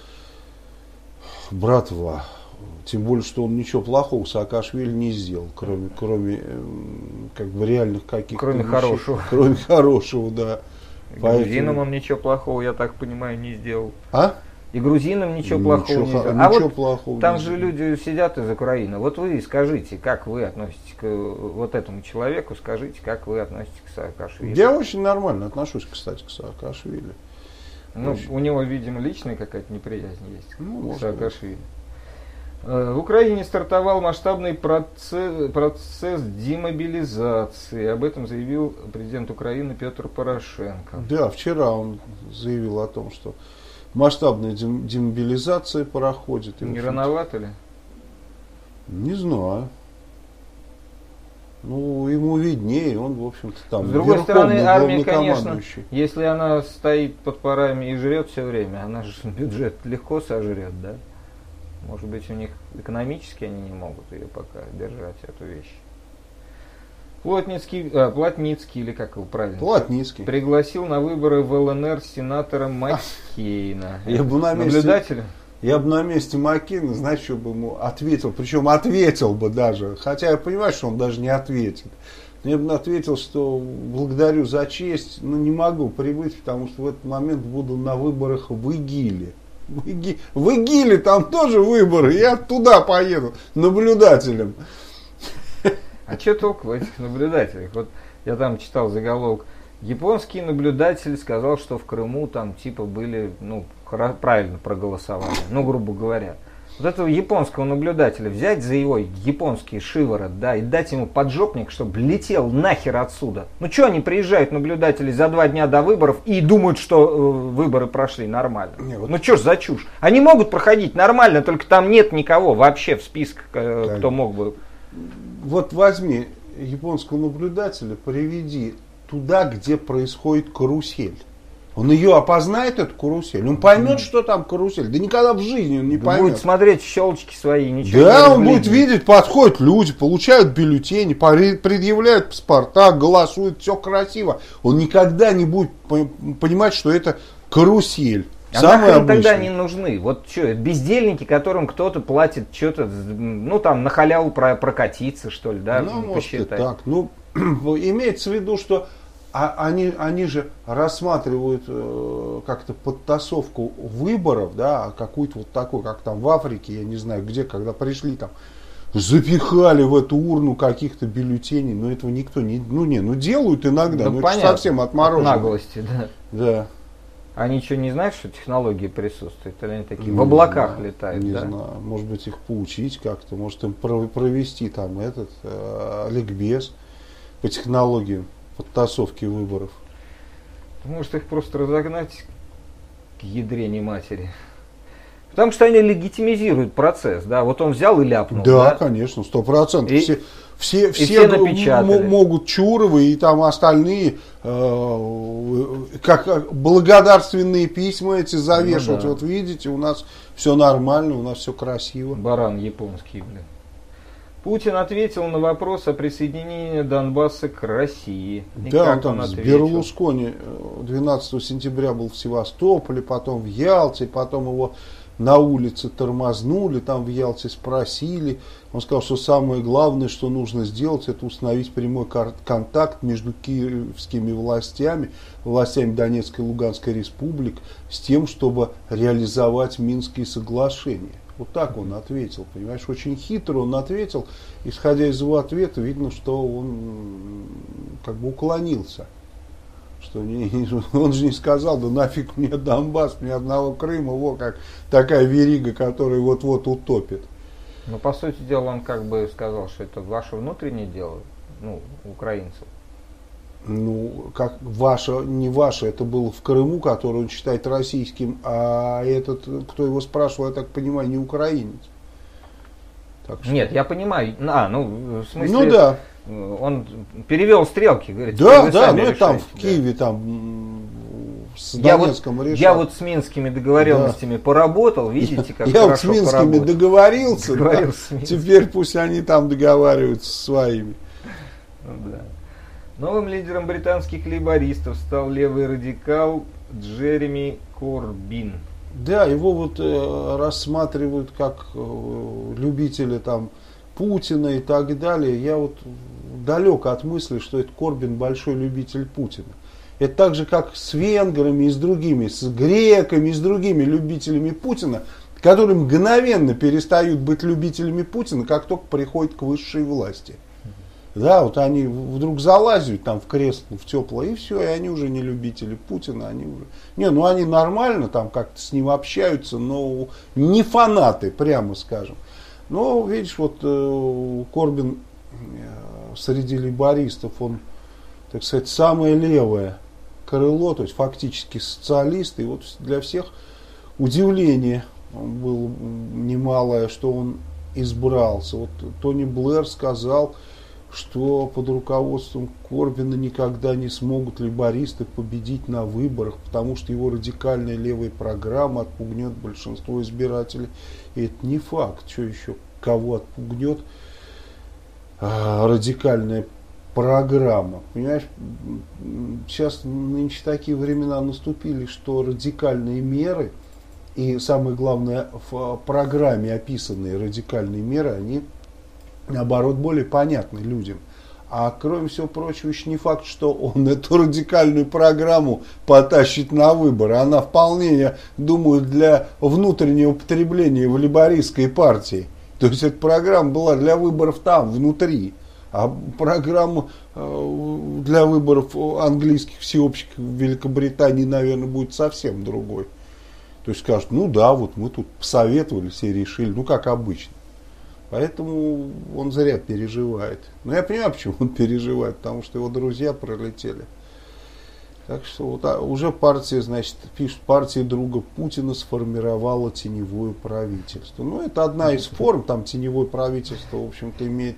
братва. Тем более, что он ничего плохого Саакашвили не сделал, кроме как бы реальных каких-то кроме вещей. Хорошего. Кроме хорошего, да. Грузинам он ничего плохого, я так понимаю, не сделал. А? И грузинам ничего плохого нельзя. А ничего вот плохого там нельзя. же люди сидят из Украины. Вот вы скажите, как вы относитесь к вот этому человеку, скажите, как вы относитесь к Саакашвили. Я очень нормально отношусь, кстати, к Саакашвили. Ну, у него, видимо, личная какая-то неприязнь есть Ну, к Саакашвили. В Украине стартовал масштабный процесс демобилизации. Об этом заявил президент Украины Петр Порошенко. Да, вчера он заявил о том, что масштабная демобилизация проходит. Не рановато ли? Не знаю. Ну, ему виднее, он, в общем-то, там С другой стороны, армия, конечно, главнокомандующий. если она стоит под парами и жрет все время, она же бюджет легко сожрет, да? Может быть, у них экономически они не могут ее пока держать, эту вещь. Плотницкий, или как его правильно? Плотницкий. Пригласил на выборы в ЛНР сенатора Маккейна. Я бы на месте... Наблюдателя? Я бы на месте Маккейна, знаешь, что бы ему ответил, причем ответил бы даже, хотя я понимаю, что он даже не ответит. Но я бы ответил, что благодарю за честь, но не могу прибыть, потому что в этот момент буду на выборах в ИГИЛе. В ИГИЛе там тоже выборы, я туда поеду наблюдателем. А что толку в этих наблюдателях? Вот я там читал заголовок. Японский наблюдатель сказал, что в Крыму там типа были, ну, правильно проголосовали, ну, грубо говоря. Вот этого японского наблюдателя взять за его японский шиворот, да, и дать ему поджопник, чтобы летел нахер отсюда. Ну, что они приезжают, наблюдатели, за 2 дня до выборов и думают, что выборы прошли нормально? Ну, что ж за чушь? Они могут проходить нормально, только там нет никого вообще в списках, кто мог бы... Вот возьми японского наблюдателя, приведи туда, где происходит карусель. Он ее опознает, эту карусель? Он поймет, что там карусель? Да никогда в жизни он не поймет. Будет смотреть щелочки свои, ничего да, не он будет видеть, подходят люди, получают бюллетени, предъявляют паспорта, голосуют, все красиво. Он никогда не будет понимать, что это карусель. А нахрен тогда не нужны? Вот что, бездельники, которым кто-то платит что-то, ну там на халяву прокатиться, что ли, да? Ну, может и так. Ну, имеется в виду, что они же рассматривают как-то подтасовку выборов, да, какую-то вот такую, как там в Африке, я не знаю где, когда пришли там, запихали в эту урну каких-то бюллетеней, но этого никто не, делают иногда, ну, это совсем отморожено. От наглости, да. Да. Они что, не знают, что технологии присутствуют? Или они такие в облаках летают? Не да? знаю, может быть их поучить как-то, может им провести там ликбез по технологиям подтасовки выборов. Может их просто разогнать к ядрене матери. Потому что они легитимизируют процесс, да, вот он взял и ляпнул. Да, конечно, 100%. Все напечатали. Могут Чуровы и там остальные как благодарственные письма эти завешивать. Ну, да. Вот видите, у нас все нормально, у нас все красиво. Баран японский, блин. Путин ответил на вопрос о присоединении Донбасса к России. И да, как он там он с ответил? Берлускони 12 сентября был в Севастополе, потом в Ялте, потом его на улице тормознули, там в Ялте спросили. Он сказал, что самое главное, что нужно сделать, это установить прямой контакт между киевскими властями Донецкой и Луганской республик, с тем, чтобы реализовать Минские соглашения. Вот так он ответил, понимаешь, очень хитро он ответил. Исходя из его ответа, видно, что он как бы уклонился. Что он же не сказал, да нафиг мне Донбасс, мне одного Крыма, вот как такая верига, которая вот-вот утопит. Ну, по сути дела, он как бы сказал, что это ваше внутреннее дело, ну, украинцев. Ну, как ваше, не ваше, это было в Крыму, который он считает российским, а этот, кто его спрашивал, я так понимаю, не украинец. Так что... Нет, я понимаю, в смысле, ну да. Он перевел стрелки, говорит, да, ну это там в Киеве, там с Донецком решал. Я вот с минскими договоренностями поработал, видите, как я хорошо вот с минскими поработал. договорился, да, с Минскими. Теперь пусть они там договариваются со своими. Ну, да. Новым лидером британских лейбористов стал левый радикал Джереми Корбин. Да, его вот рассматривают как любителя там Путина и так далее. Я вот далек от мысли, что этот Корбин большой любитель Путина. Это так же, как с венграми и с другими, с греками и с другими любителями Путина, которые мгновенно перестают быть любителями Путина, как только приходят к высшей власти. Да, вот они вдруг залазят там в кресло, в теплое, и все, и они уже не любители Путина, они уже... Не, ну они нормально там как-то с ним общаются, но не фанаты, прямо скажем. Но, видишь, вот Корбин среди лейбористов, он, так сказать, самое левое крыло, то есть фактически социалист, и вот для всех удивление было немалое, что он избрался. Вот Тони Блэр сказал, что под руководством Корбина никогда не смогут лейбористы победить на выборах, потому что его радикальная левая программа отпугнет большинство избирателей. И это не факт, что еще кого отпугнет радикальная программа. Понимаешь, сейчас нынче такие времена наступили, что радикальные меры и, самое главное, в программе описанные радикальные меры, они наоборот более понятны людям. А кроме всего прочего, еще не факт, что он эту радикальную программу потащит на выборы. Она вполне, я думаю, для внутреннего потребления в лейбористской партии. То есть эта программа была для выборов там, внутри. А программа для выборов английских всеобщих в Великобритании, наверное, будет совсем другой. То есть скажут, ну да, вот мы тут посоветовались и решили, ну как обычно. Поэтому он зря переживает. Но я понимаю, почему он переживает, потому что его друзья пролетели. Так что вот, уже партия, значит, пишет, партия друга Путина сформировала теневое правительство. Ну, это одна из форм, там теневое правительство, в общем-то, имеет...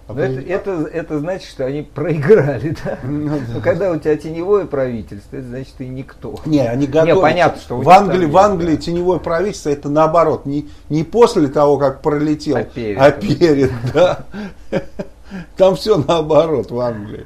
Это значит, что они проиграли, да? Ну, да. Но когда у тебя теневое правительство, это значит, ты никто. Не, они готовятся. Не, понятно, что в Англии теневое правительство, это наоборот, не после того, как пролетел, а перед, да. Там все наоборот в Англии.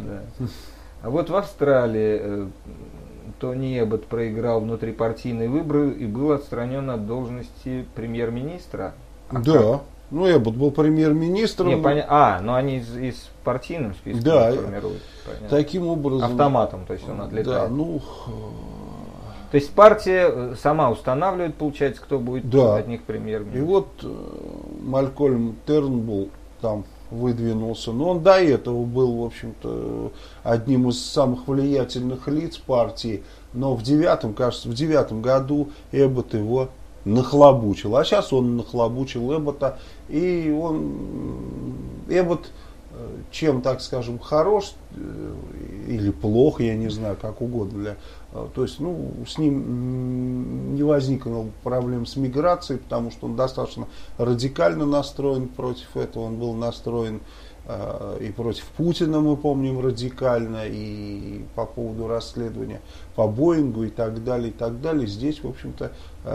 А вот в Австралии Тони Эббот проиграл внутрипартийные выборы и был отстранен от должности премьер-министра. Да. Ну, Эббот был премьер-министром. Но они из партийным списком формируют. Понятно. Таким образом. Автоматом, то есть он отлетает. Да, ну. То есть партия сама устанавливает, получается, кто будет от них премьер-министром. И вот Малькольм Тернбулл там выдвинулся. Но он до этого был, в общем-то, одним из самых влиятельных лиц партии. Но в 2009 году Эббот его нахлобучил. А сейчас он нахлобучил Эббота. И Эббот чем, так скажем, хорош или плох, я не знаю, как угодно. То есть, ну, с ним не возникло проблем с миграцией, потому что он достаточно радикально настроен против этого. Он был настроен и против Путина, мы помним, радикально, и по поводу расследования по Боингу и так далее, и так далее. Здесь, в общем-то,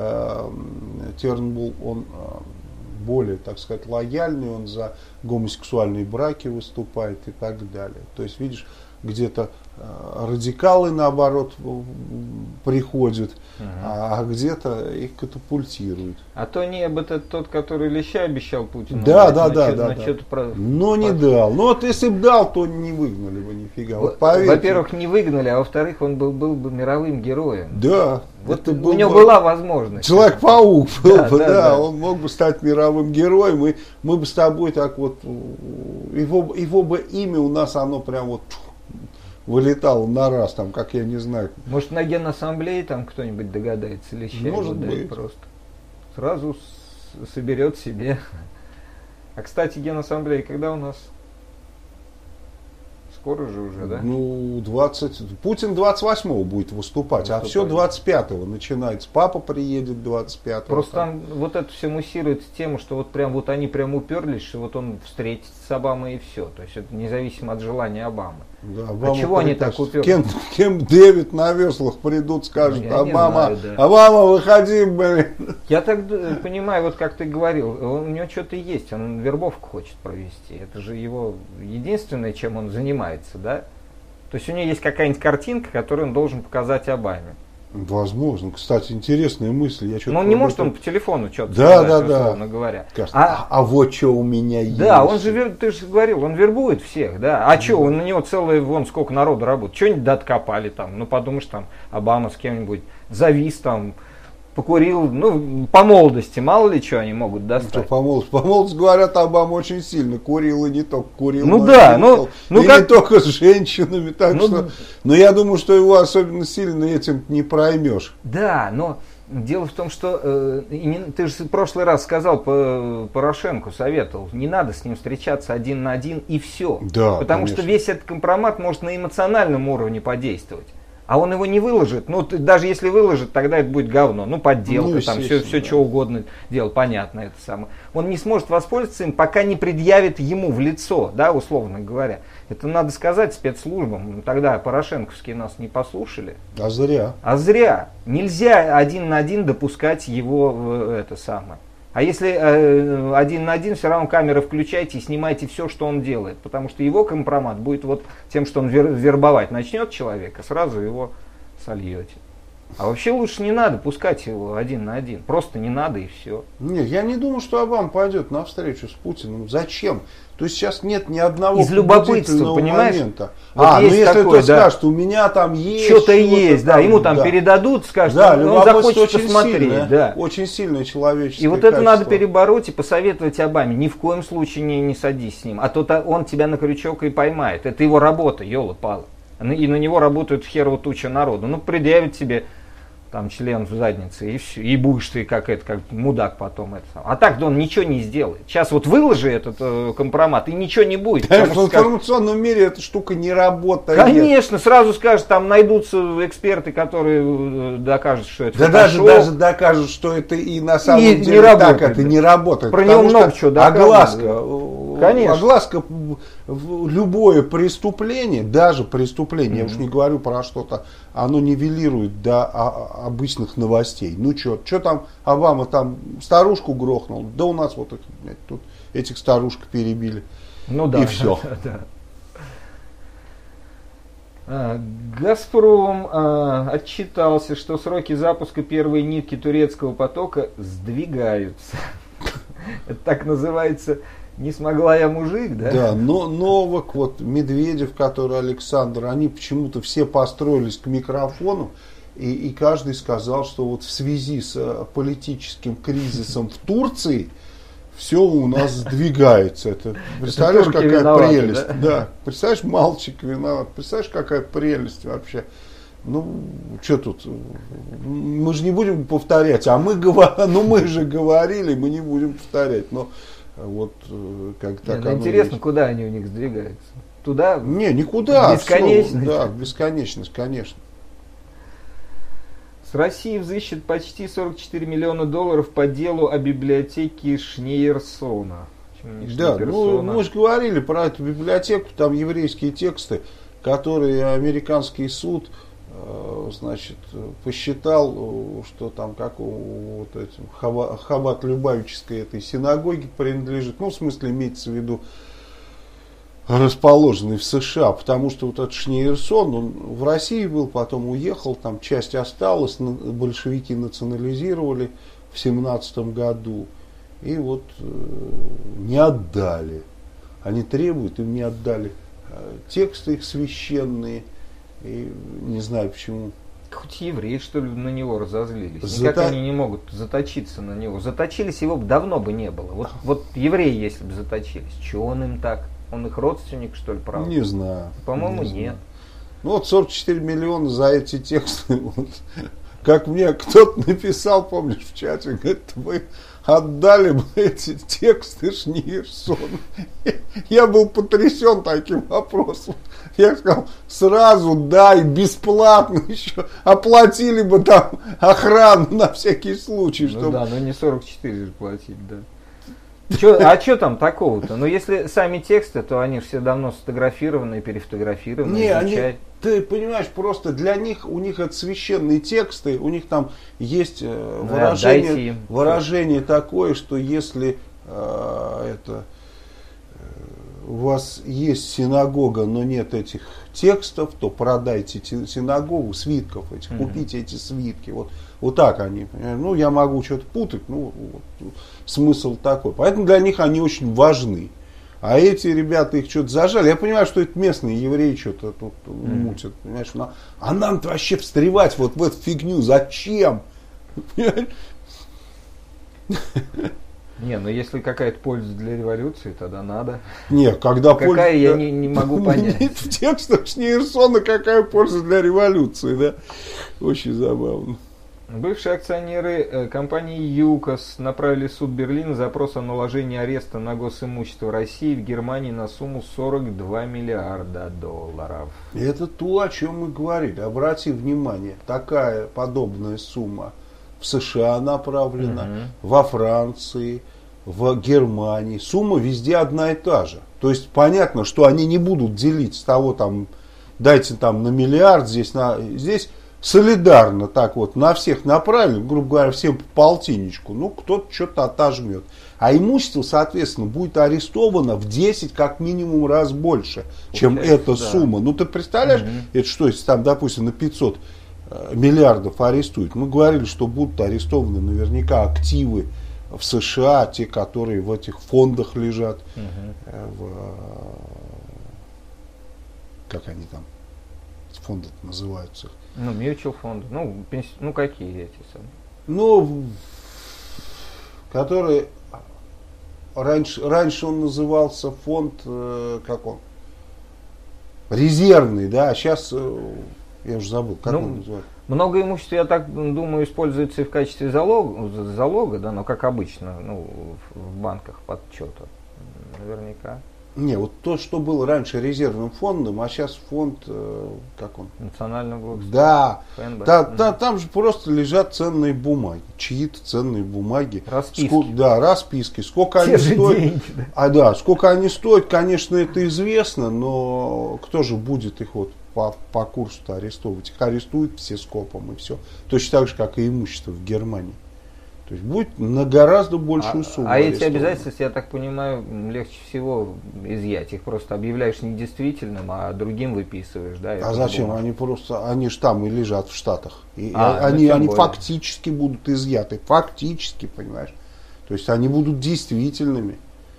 Тернбулл, он более, так сказать, лояльный, он за гомосексуальные браки выступает и так далее. То есть, видишь, где-то радикалы, наоборот, приходят, а где-то их катапультируют. А Тони Эббот это тот, который леща обещал Путину? Да. Но не дал. Ну вот если бы дал, то не выгнали бы нифига. Вот, во-первых, не выгнали, а во-вторых, он был бы мировым героем. Да. Вот у него была возможность. Человек-паук был бы, да, он мог бы стать мировым героем, и мы бы с тобой так вот, его бы имя у нас, оно прям вот вылетало на раз, там, как я не знаю. Может, на Генассамблее там кто-нибудь догадается леща? Может быть. Просто сразу соберет себе. А, кстати, Генассамблея когда у нас? Скоро же уже, да? Ну, Путин 28-го будет выступать, а все 25-го начинается. Папа приедет 25-го. Просто там вот это все муссируется тему, что вот прям вот они прям уперлись, что вот он встретится с Обамой и все. То есть это независимо от желания Обамы. Да, а чего они так уперлись? Кем Дэвид на веслах придут, скажут, Обама, выходи, блин. Я так понимаю, вот как ты говорил, у него что-то есть, он вербовку хочет провести. Это же его единственное, чем он занимается. Да? То есть у него есть какая-нибудь картинка, которую он должен показать Обаме. Возможно. Кстати, интересная мысль. Но не может он по телефону что-то сказать, условно говоря. Кажется, а вот что у меня есть. Да, он же, ты же говорил, он вербует всех, да. А что, на него целое, вон сколько народу работает. Что-нибудь откопали там, ну подумаешь, там, Обама с кем-нибудь завис там, покурил, ну, по молодости, мало ли что они могут достать. По молодости, говорят, Обама очень сильно курил, и не только курил, ну да, и не только с женщинами, так что, но я думаю, что его особенно сильно этим не проймешь. Да, но дело в том, что ты же в прошлый раз сказал, Порошенку советовал, не надо с ним встречаться один на один и все, да, потому конечно. что весь этот компромат может на эмоциональном уровне подействовать. А он его не выложит, ну даже если выложит, тогда это будет говно, ну подделка, там все да. что угодно делал, понятно это самое. Он не сможет воспользоваться им, пока не предъявит ему в лицо, да, условно говоря. Это надо сказать спецслужбам, тогда порошенковские нас не послушали. А зря. А зря. Нельзя один на один допускать его в это самое. А если один на один, все равно камеры включайте и снимайте все, что он делает. Потому что его компромат будет вот тем, что он вербовать начнет человека, сразу его сольете. А вообще лучше не надо пускать его один на один. Просто не надо и все. Нет, я не думаю, что Обама пойдет на встречу с Путиным. Зачем? То есть сейчас нет ни одного из любопытства, понимаешь? момента. Вот ну если такое, кто скажет, у меня там есть что-то есть, да, ему там передадут, скажут, да, он захочет очень посмотреть. Сильное, да. Очень сильное человеческое И вот качество. это надо перебороть и посоветовать Обаме. Ни в коем случае не садись с ним. А то он тебя на крючок и поймает. Это его работа, ёлы-палы. И на него работают херово туча народу. Ну, предъявит тебе там член в заднице, и все. И будешь ты как мудак потом. А так-то он ничего не сделает. Сейчас вот выложи этот компромат, и ничего не будет. Да, в информационном мире эта штука не работает. Конечно, сразу скажут, там найдутся эксперты, которые докажут, что это фотошоп. Даже докажут, что это и на самом деле не работает, так это не работает. Про него много чего доказывают. Огласка, любое преступление, даже преступление, я уж не говорю про что-то, оно нивелирует до обычных новостей. Ну что там Обама там старушку грохнул, да у нас вот тут этих старушек перебили. Ну да. И все. Газпром отчитался, что сроки запуска первой нитки турецкого потока сдвигаются. Это так называется «не смогла я мужик», да? Да, но Новак, вот Медведев, который Александр, они почему-то все построились к микрофону, и каждый сказал, что вот в связи с политическим кризисом в Турции все у нас сдвигается. Это, представляешь, какая виноваты, прелесть. Да? Да, представляешь, мальчик виноват. Представляешь, какая прелесть вообще. Ну, что тут, мы же не будем повторять, мы же говорили, мы не будем повторять, но вот как так оно интересно, есть. куда они у них сдвигаются? Туда? Не, никуда. Бесконечность? Да, бесконечность, конечно. С России взыщет почти $44 миллиона по делу о библиотеке Шнейерсона. Да, мы же говорили про эту библиотеку, там еврейские тексты, которые американский суд, значит, посчитал, что там какого вот этим Хаббат-Любавической этой синагоге принадлежит, ну, в смысле, имеется в виду, расположенный в США, потому что вот этот Шнейерсон, он в России был, потом уехал, там часть осталась, большевики национализировали в 1917 году, и вот не отдали. Они требуют, им не отдали тексты их священные, и не знаю почему. Хоть евреи, что ли, на него разозлились. Никак они не могут заточиться на него. Заточились, его давно бы не было. Вот евреи, если бы заточились, чего он им так? Он их родственник, что ли, правда? Не знаю. По-моему, нет. Ну вот 44 миллиона за эти тексты. Вот. Как мне кто-то написал, помнишь, в чате, говорит, вы отдали бы эти тексты Шнейерсону. Я был потрясен таким вопросом. Я сказал, сразу дай, бесплатно еще. Оплатили бы там охрану на всякий случай. Ну да, но не 44 же платить, да. А что там такого-то? Ну, если сами тексты, то они все давно сфотографированы, перефотографированы. Не, они, ты понимаешь, просто для них, у них это священные тексты, у них там есть выражение такое, что если у вас есть синагога, но нет этих текстов, то продайте синагогу, свитков этих, купите эти свитки. Вот так они. Ну, я могу что-то путать, ну, вот, смысл такой. Поэтому для них они очень важны. А эти ребята их что-то зажали. Я понимаю, что это местные евреи что-то тут мутят. Понимаешь? А нам-то вообще встревать вот в эту фигню. Зачем? Не, ну если какая-то польза для революции, тогда надо. Не, когда какая, польза... я не могу понять. Нет в текстах Шнейрсона какая польза для революции, да? Очень забавно. Бывшие акционеры компании ЮКОС направили в суд Берлина запрос о наложении ареста на госимущество России в Германии на сумму 42 миллиарда долларов. Это то, о чем мы говорили. Обрати внимание, такая подобная сумма в США направлена, во Франции, в Германии. Сумма везде одна и та же. То есть понятно, что они не будут делить с того, там, дайте там на миллиард, здесь солидарно так вот на всех направили, грубо говоря, всем по полтинничку. Ну, кто-то что-то отожмет. А имущество, соответственно, будет арестовано в 10 как минимум раз больше, чем эта сумма. Ну, ты представляешь, это что, если там, допустим, на 500 миллиардов арестуют. Мы говорили, что будут арестованы наверняка активы в США, те, которые в этих фондах лежат, как они там, фонды называются. Ну, mutual фонды, ну какие эти самые? Ну, которые, раньше он назывался фонд, как он, резервный, да, а сейчас... Я уже забыл, как он называется. Много имущества, я так думаю, используется и в качестве залога, да, но как обычно, в банках подсчета, наверняка. Не, вот то, что было раньше резервным фондом, а сейчас фонд, как он? Национального благосостояния. Да, там же просто лежат ценные бумаги, чьи-то ценные бумаги. Расписки. Расписки. Сколько те они же стоят? Деньги, да. Сколько они стоят, конечно, это известно, но кто же будет их вот по курсу-то арестовывать? Их арестуют все скопом и все. Точно так же, как и имущество в Германии. То есть будет на гораздо большую сумму. А эти обязательства, я так понимаю, легче всего изъять. Их просто объявляешь недействительным, а другим выписываешь, да? А зачем? Они же там и лежат в Штатах. И они фактически будут изъяты. Фактически, понимаешь? То есть они будут действительными.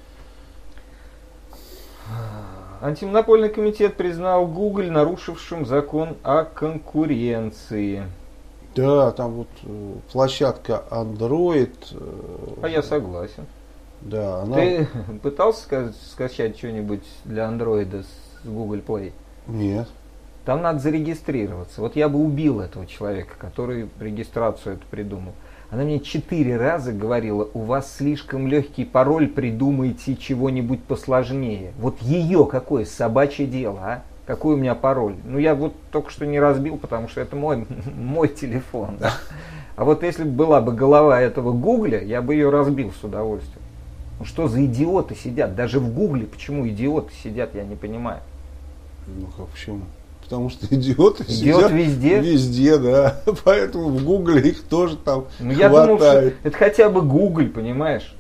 Антимонопольный комитет признал Google нарушившим закон о конкуренции. Да, там вот площадка Android. А я согласен. Да, она... Ты пытался скачать что-нибудь для Android с Google Play? Нет. Там надо зарегистрироваться. Вот я бы убил этого человека, который регистрацию эту придумал. Она мне 4 раза говорила: у вас слишком легкий пароль, придумайте чего-нибудь посложнее. Вот ее какое собачье дело, а? Какой у меня пароль? Ну, я вот только что не разбил, потому что это мой телефон. Да? А вот если бы была бы голова этого Гугля, я бы ее разбил с удовольствием. Ну, что за идиоты сидят? Даже в Гугле почему идиоты сидят, я не понимаю. Ну, как почему? Потому что идиоты сидят везде. Везде, да. Поэтому в Гугле их тоже там хватает. Я думал, что это хотя бы Гугль, понимаешь?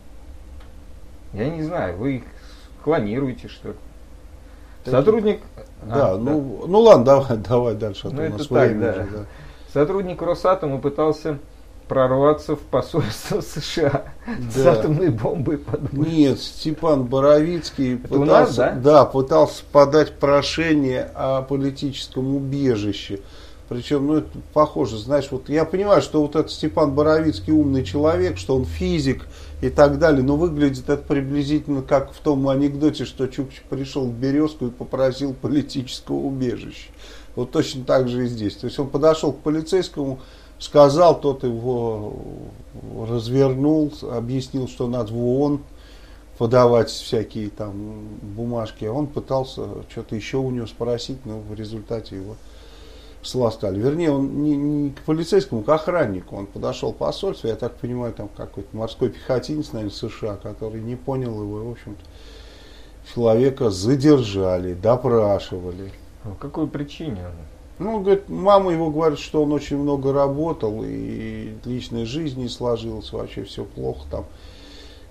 Я не знаю, вы их клонируете, что ли? Сотрудник... Да, ну ладно, давай дальше. Ну это так, да. Сотрудник Росатома пытался прорваться в посольство США с атомной бомбой под мышкой. Нет, Степан Боровицкий пытался подать прошение о политическом убежище. Причем, это похоже, знаешь, вот я понимаю, что вот этот Степан Боровицкий умный человек, что он физик и так далее, но выглядит это приблизительно как в том анекдоте, что Чукча пришел в Березку и попросил политического убежища. Вот точно так же и здесь. То есть он подошел к полицейскому, сказал, тот его развернул, объяснил, что надо в ООН подавать всякие там бумажки. А он пытался что-то еще у него спросить, но в результате его сластали. Вернее, он не к полицейскому, к охраннику. Он подошел к посольству, я так понимаю, там какой-то морской пехотинец, наверное, США, который не понял его. И, в общем-то, человека задержали, допрашивали. По какой причине? Ну, говорит, мама его говорит, что он очень много работал, и личной жизни сложилось, вообще все плохо там.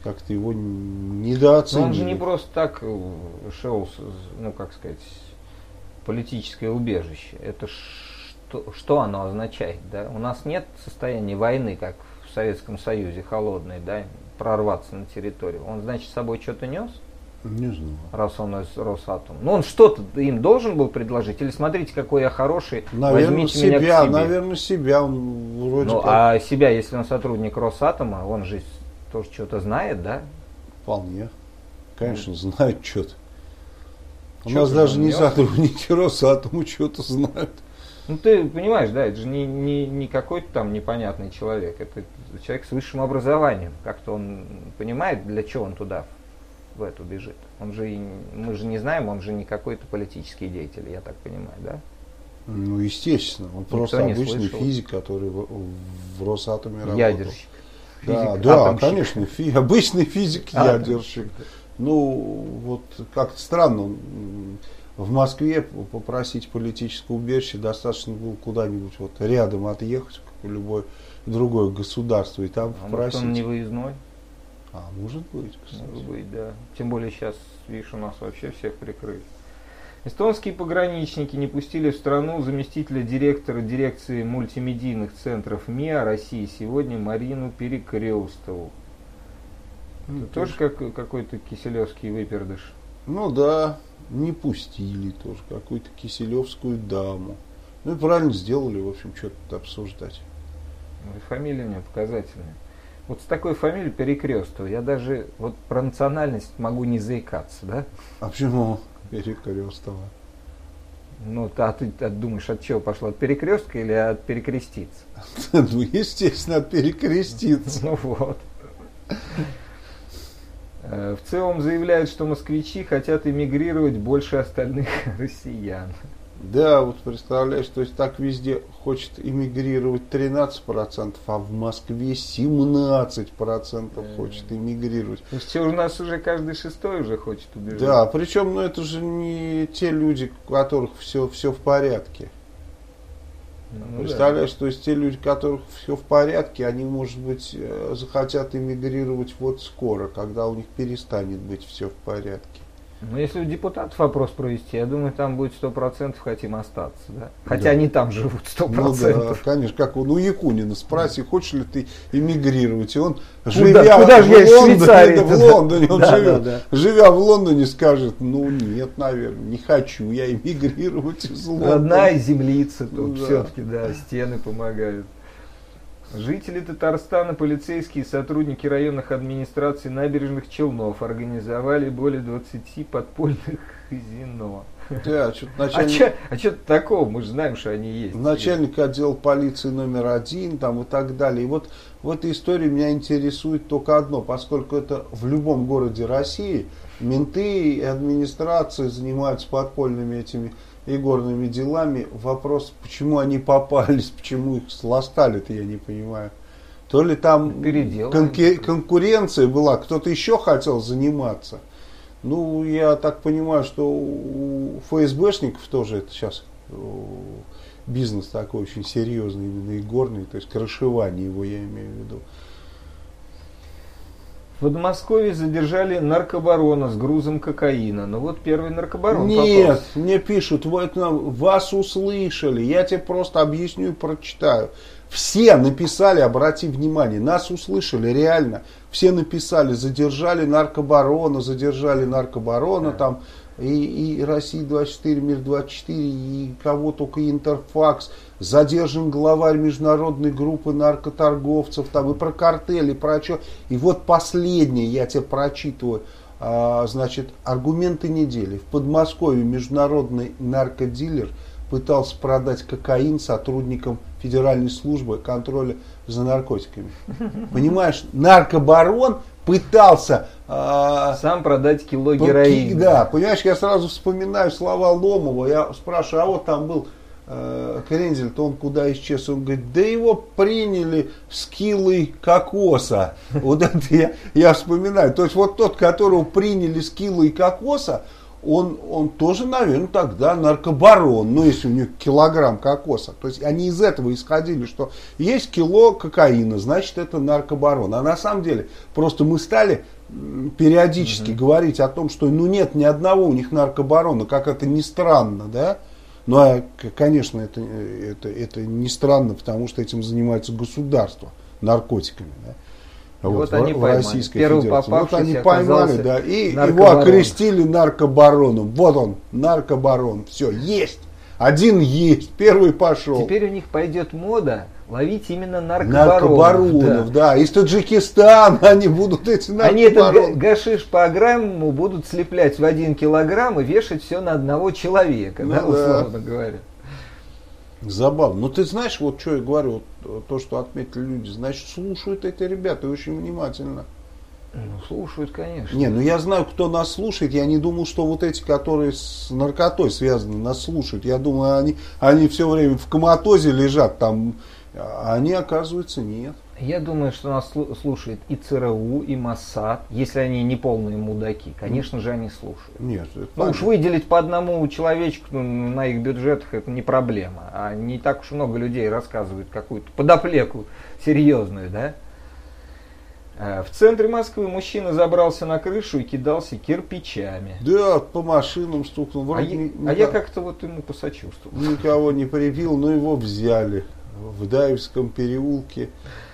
как-то его Но недооценили. он же не просто так шел, ну как сказать, политическое убежище. Это что оно означает? Да? У нас нет состояния войны, как в Советском Союзе, холодной, да, прорваться на территорию. Он, значит, с собой что-то нес? Не знаю. Раз он из Росатома. Ну, он что-то им должен был предложить? Или смотрите, какой я хороший, Наверное, возьмите меня к себе. Наверное, себя он вроде Ну, как... а себя, если он сотрудник Росатома, он же тоже что-то знает, да? Вполне. Конечно, знают что-то. У Чё нас ты даже там не нес? сотрудники Росатома что-то знают. Ну, ты понимаешь, да, это же не какой-то там непонятный человек. Это человек с высшим образованием. Как-то он понимает, для чего он туда в эту бежит. Он же, мы же не знаем, он же не какой-то политический деятель, я так понимаю, да? Ну, естественно. Он просто не обычный слышал. физик, который в Росатоме работал. Ядерщик. Да, Физик, да, атомщик. конечно, обычный физик-ядерщик. Ну, вот как-то странно. В Москве попросить политическое убежище достаточно было куда-нибудь вот рядом отъехать, как в любое другое государство, и там А может, попросить. он не выездной? А, может быть, кстати. Может быть, да. Тем более сейчас, видишь, у нас вообще всех прикрыли. Эстонские пограничники не пустили в страну заместителя директора дирекции мультимедийных центров МИА России сегодня Марину Перекрестову. Ну, Это тоже какой-то киселевский выпердыш. Ну да, не пустили тоже какую-то киселевскую даму. Ну и правильно сделали, в общем, что тут обсуждать. Ну, и фамилия у него показательная. Вот с такой фамилией Перекрестова я даже вот про национальность могу не заикаться, да? А почему Перекрестова? Ну, а ты думаешь, от чего пошло? От перекрестка или от перекреститься? Ну, естественно, перекреститься. Ну вот. В целом заявляют, что москвичи хотят эмигрировать больше остальных россиян. Да, вот представляешь, то есть так везде хочет эмигрировать 13%, а в Москве 17% хочет эмигрировать. То есть у нас уже каждый шестой уже хочет убежать. Да, причем, ну, это же не те люди, у которых все в порядке. Ну, Представляешь, то есть те люди, у которых все в порядке, они, может быть, захотят эмигрировать вот скоро, когда у них перестанет быть все в порядке. Ну, если у депутатов вопрос провести, я думаю, там будет 100% хотим остаться, да? Хотя Да. они там живут 100%. Ну да, конечно, как у Якунина, спроси, хочешь ли ты эмигрировать, и он, Куда живя же я из в Лондоне, Швейцарии да, в туда? Лондоне он Да, живет, да. живя в Лондоне, скажет, ну нет, наверное, не хочу я эмигрировать из Лондона. Одна землица тут Да. все-таки, да, стены помогают. Жители Татарстана, полицейские и сотрудники районных администраций набережных Челнов организовали более 20 подпольных казино. Да, что-то А начальник, что-то такого, мы же знаем, что они есть. начальник отдела полиции номер 1 там, и так далее. И вот в этой истории меня интересует только одно, поскольку это в любом городе России менты и администрации занимаются подпольными этими игорными делами. Вопрос, почему они попались, почему их сластали-то, я не понимаю. То ли там конкуренция была, кто-то еще хотел заниматься. Ну, я так понимаю, что у ФСБшников тоже это сейчас бизнес такой очень серьезный, именно игорный, то есть крышевание его, я имею в виду. В Подмосковье задержали наркобарона с грузом кокаина. Ну вот первый наркобарон Нет, попался. мне пишут, вот вас услышали, я тебе просто объясню и прочитаю. Все написали, обрати внимание, нас услышали реально. Все написали, задержали наркобарона, там, и Россия-24, Мир-24, и кого только Интерфакс. Задержан главарь международной группы наркоторговцев, там, и про картели, и про что. И вот последнее, я тебе прочитываю, значит, аргументы недели. В Подмосковье международный наркодилер пытался продать кокаин сотрудникам Федеральной службы контроля за наркотиками. Понимаешь, наркобарон пытался сам продать кило героина. Да, понимаешь, я сразу вспоминаю слова Ломова. Я спрашиваю, а вот там был Крензель-то, он куда исчез? Он говорит, да его приняли с килой кокоса. Вот это я вспоминаю. То есть вот тот, которого приняли с килой кокоса, он тоже, наверное, тогда наркобарон, ну, если у него килограмм кокоса. То есть они из этого исходили, что есть кило кокаина, значит, это наркобарон. А на самом деле, просто мы стали периодически говорить о том, что, ну, нет ни одного у них наркобарона, как это ни странно, да? Ну, а, конечно, это не странно, потому что этим занимается государство, наркотиками, да? Вот они поймали. Российской Первый Федерации. Вот они поймали, да, и его окрестили наркобароном. Вот он, наркобарон. Все, есть. Один есть, первый пошел. Теперь у них пойдет мода ловить именно наркобаронов. Да. Из Таджикистана они будут эти наркобароны. Они этот гашиш по грамму будут слеплять в 1 килограмм и вешать все на одного человека, да, условно говоря. Забавно. Но ты знаешь, вот что я говорю, вот, то, что отметили люди, значит, слушают эти ребята очень внимательно. Ну, слушают, конечно. Не, ну я знаю, кто нас слушает. Я не думал, что вот эти, которые с наркотой связаны, нас слушают. Я думаю, они все время в коматозе лежат там. А они, оказывается, нет. Я думаю, что нас слушает и ЦРУ, и Моссад. Если они не полные мудаки, конечно же, они слушают. Нет, ну уж выделить по одному человечку на их бюджетах это не проблема. А не так уж много людей рассказывают какую-то подоплеку серьезную, да? В центре Москвы мужчина забрался на крышу и кидался кирпичами. Да, по машинам стукнул. Я как-то вот ему посочувствовал. Никого не прибил, но его взяли. В Даевском переулке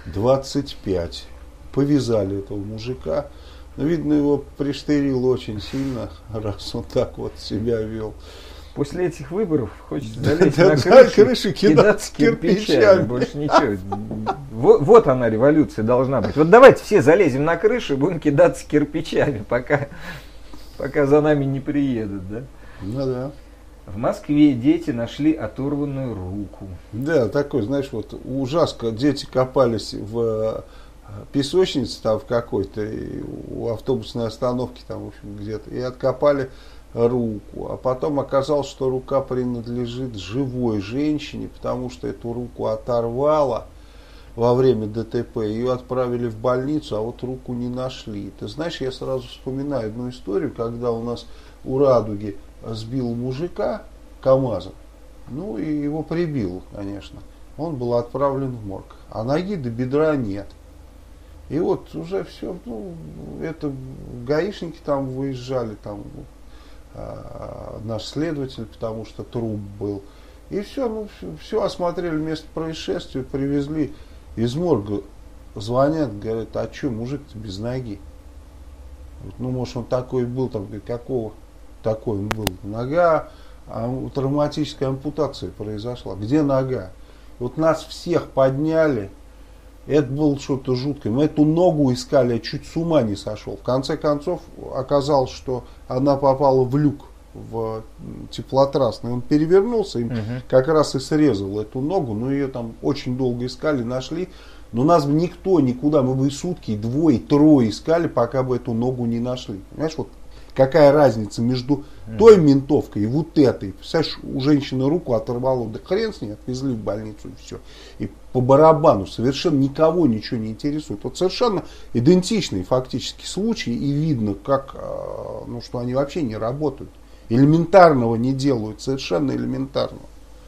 25. Повязали этого мужика. Но, видно, его приштырило очень сильно, раз он так вот себя вел. После этих выборов хочется залезть на крышу, кидаться кирпичами. Больше ничего. Вот она, революция должна быть. Вот давайте все залезем на крышу и будем кидаться кирпичами, пока за нами не приедут. Да? Ну да. В Москве дети нашли оторванную руку. Да, такой, знаешь, вот ужасно. Дети копались в песочнице там в какой-то, у автобусной остановки там, в общем, где-то, и откопали руку. А потом оказалось, что рука принадлежит живой женщине, потому что эту руку оторвало во время ДТП. Ее отправили в больницу, а вот руку не нашли. Ты знаешь, я сразу вспоминаю одну историю, когда у нас у Радуги сбил мужика КамАЗом, ну и его прибил, конечно. Он был отправлен в морг, а ноги до бедра нет. И вот уже все, ну, это гаишники там выезжали, там наш следователь, потому что труп был. И все, ну, все осмотрели место происшествия, привезли из морга, звонят, говорят, а что, мужик-то без ноги? Ну, может, он такой был, там, какого такой он был? Нога, травматическая ампутация произошла. Где нога? Вот нас всех подняли. Это было что-то жуткое. Мы эту ногу искали, я чуть с ума не сошел. В конце концов, оказалось, что она попала в люк, в теплотрасный. Он перевернулся, им как раз и срезал эту ногу. Но ее там очень долго искали, нашли. Но нас бы никто никуда, мы бы и сутки, и двое, и трое искали, пока бы эту ногу не нашли. Понимаешь, вот какая разница между той ментовкой и вот этой. Представляешь, у женщины руку оторвало, да хрен с ней, отвезли в больницу и все. И по барабану совершенно никого ничего не интересует. Вот совершенно идентичный фактически случай, и видно, как, ну, что они вообще не работают. Элементарного не делают, совершенно элементарного.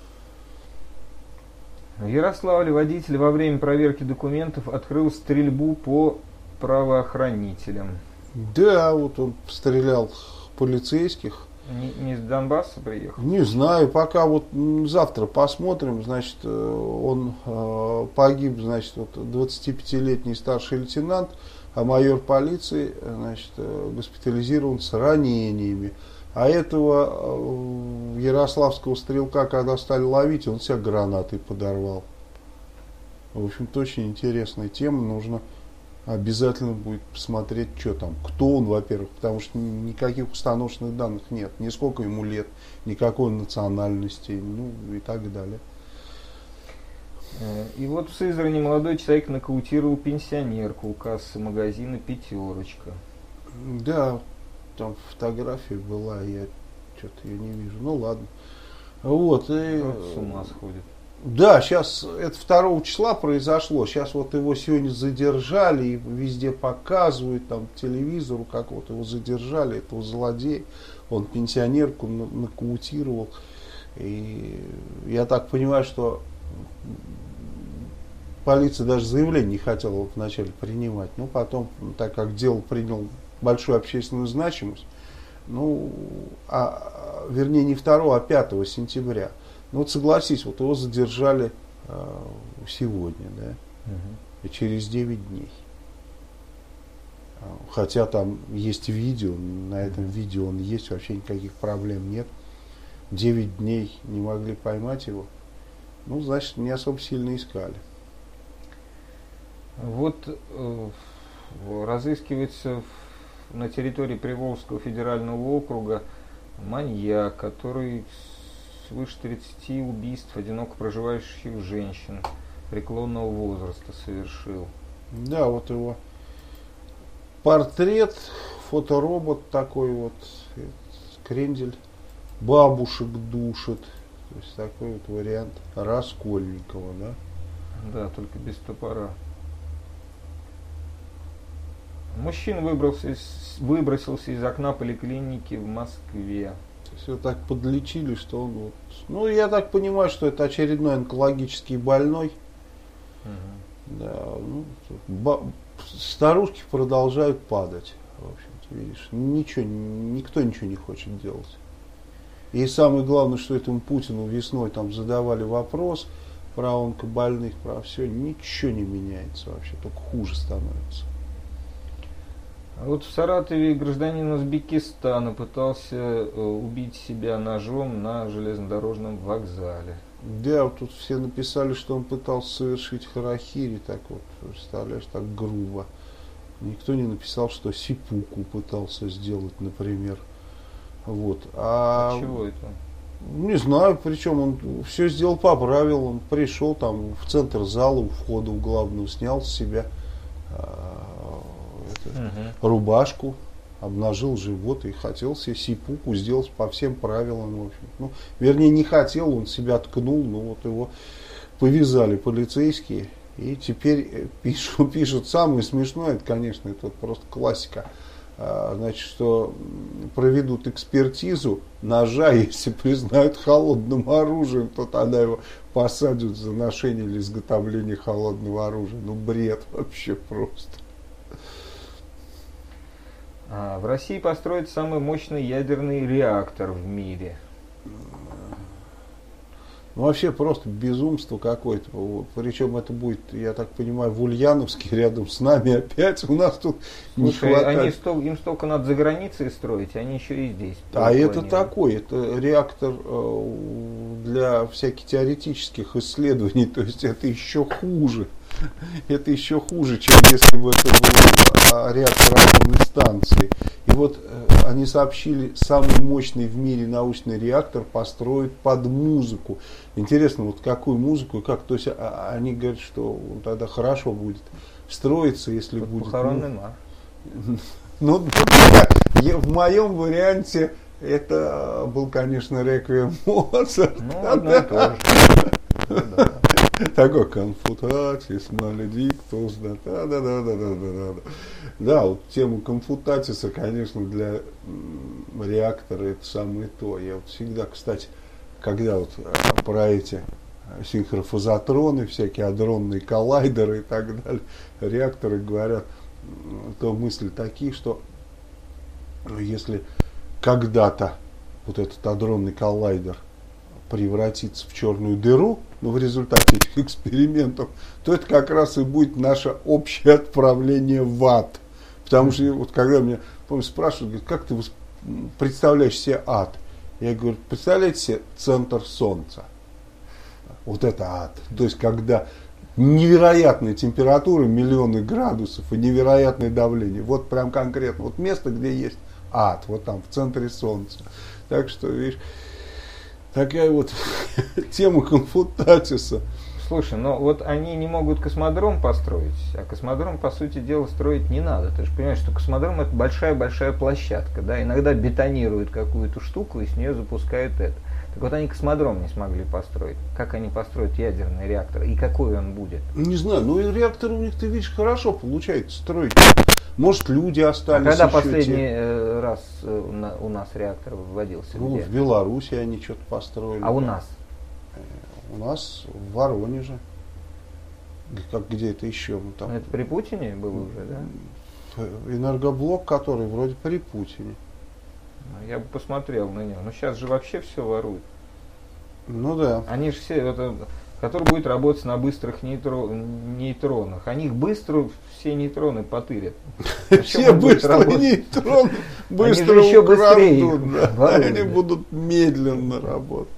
В Ярославле водитель во время проверки документов открыл стрельбу по правоохранителям. Да, вот он стрелял полицейских. Не с Донбасса приехал? Не знаю, пока вот завтра посмотрим. Значит, он погиб, значит, вот 25-летний старший лейтенант, а майор полиции, значит, госпитализирован с ранениями. А этого ярославского стрелка, когда стали ловить, он себя гранатой подорвал. В общем-то, очень интересная тема. Нужно обязательно будет посмотреть, что там, кто он, во-первых, потому что никаких установочных данных нет, ни сколько ему лет, никакой национальности, ну и так далее. И вот в Сызрани молодой человек нокаутировал пенсионерку у кассы магазина «Пятерочка». Да, там фотография была, я что-то ее не вижу, ну ладно. Вот, и... С ума сходит. Да, сейчас это 2 числа произошло. Сейчас вот его сегодня задержали и везде показывают, там телевизору, как вот его задержали, этого злодея. Он пенсионерку нокаутировал. И я так понимаю, что полиция даже заявление не хотела вначале принимать. Но потом, так как дело приняло большую общественную значимость, вернее не 2, а 5 сентября. Ну вот согласись, вот его задержали сегодня, да, и через 9 дней. Хотя там есть видео, на этом видео он есть, вообще никаких проблем нет. 9 дней не могли поймать его. Ну, значит, не особо сильно искали. Вот разыскивается на территории Приволжского федерального округа маньяк, который свыше 30 убийств одиноко проживающих женщин преклонного возраста совершил. Да, вот его портрет, фоторобот такой вот, крендель, бабушек душит. То есть такой вот вариант Раскольникова, да? Да, только без топора. Мужчина выбросился из окна поликлиники в Москве. То есть его так подлечили, что он вот... Ну, я так понимаю, что это очередной онкологический больной. Да, старушки продолжают падать. В общем-то, видишь, никто ничего не хочет делать. И самое главное, что этому Путину весной там задавали вопрос про онкобольных, про все, ничего не меняется вообще, только хуже становится. А вот в Саратове гражданин Узбекистана пытался убить себя ножом на железнодорожном вокзале. Да, вот тут все написали, что он пытался совершить харахири, так вот, представляешь, так грубо. Никто не написал, что сипуку пытался сделать, например. Вот. А чего это? Не знаю, причем он все сделал по правилам. Он пришел там в центр зала, у входа у главного, снял с себя рубашку, обнажил живот и хотел себе сипуку сделать по всем правилам. В общем. Вернее, не хотел, он себя ткнул, но вот его повязали полицейские. И теперь пишут самое смешное, это, конечно, это вот просто классика. Значит, что проведут экспертизу ножа, если признают холодным оружием, то тогда его посадят за ношение или изготовление холодного оружия. Бред вообще просто. В России построят самый мощный ядерный реактор в мире. Вообще просто безумство какое-то. Причем это будет, я так понимаю, в Ульяновске рядом с нами опять. У нас тут не хватает. Им столько надо за границей строить, они еще и здесь. Это такой, это реактор для всяких теоретических исследований. То есть это еще хуже. Это еще хуже, чем если бы это был реактор атомной станции. И вот они сообщили, самый мощный в мире научный реактор построят под музыку. Интересно, вот какую музыку и как. То есть они говорят, что тогда хорошо будет строиться, если вот будет... Похоронный марш. В моем варианте это был, конечно, реквием Моцарта. Одно и то же. Такой конфутатис, маледиктус, да. Да, вот тему конфутатиса, конечно, для реактора это самое то. Я вот всегда, кстати, когда вот про эти синхрофазотроны, всякие адронные коллайдеры и так далее, реакторы говорят, то мысли такие, что если когда-то вот этот адронный коллайдер превратится в черную дыру, в результате этих экспериментов, то это как раз и будет наше общее отправление в ад. Потому что вот когда меня, помню, спрашивают, говорят, как ты представляешь себе ад? Я говорю, представляете себе центр Солнца? Вот это ад. То есть когда невероятная температура, миллионы градусов и невероятное давление. Вот прям конкретно. Вот место, где есть ад. Вот там в центре Солнца. Так что, видишь, такая вот тема конфутатиса. Слушай, но вот они не могут космодром построить, а космодром, по сути дела, строить не надо. Ты же понимаешь, что космодром это большая-большая площадка, да, иногда бетонируют какую-то штуку и с нее запускают это. Так вот они космодром не смогли построить. Как они построят ядерный реактор и какой он будет? Не знаю, ну и реактор у них, ты видишь, хорошо получается строить. Может, люди остались. А когда еще последний раз у нас реактор вводился? Ну, Где? в Беларуси они что-то построили. А у нас? У нас в Воронеже. Как где это еще? Ну, там, Это при Путине было уже, да? Энергоблок, который вроде при Путине. Я бы посмотрел на него. Но сейчас же вообще все воруют. Ну да. Они же все, это, который будет работать на быстрых нейтронах. Они их быстро все нейтроны потырят. Все быстрые нейтроны быстро украдут. Они будут медленно работать.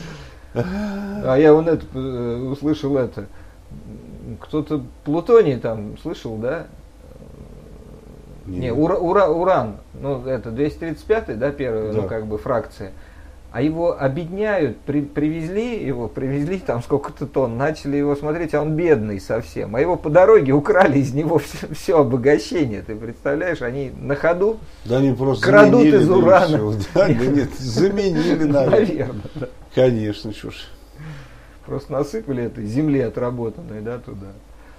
А я вон это услышал это. Кто-то плутоний там слышал, да? Не, уран, ну это 235-й, да, первая, да. Ну как бы фракция. А его обедняют, привезли там сколько-то тонн, начали его смотреть, а он бедный совсем. А его по дороге украли из него все обогащение. Ты представляешь, они на ходу да они просто крадут из урана. Да нет, заменили, наверное. Да. Конечно, чушь. Просто насыпали этой земли отработанной, да, туда.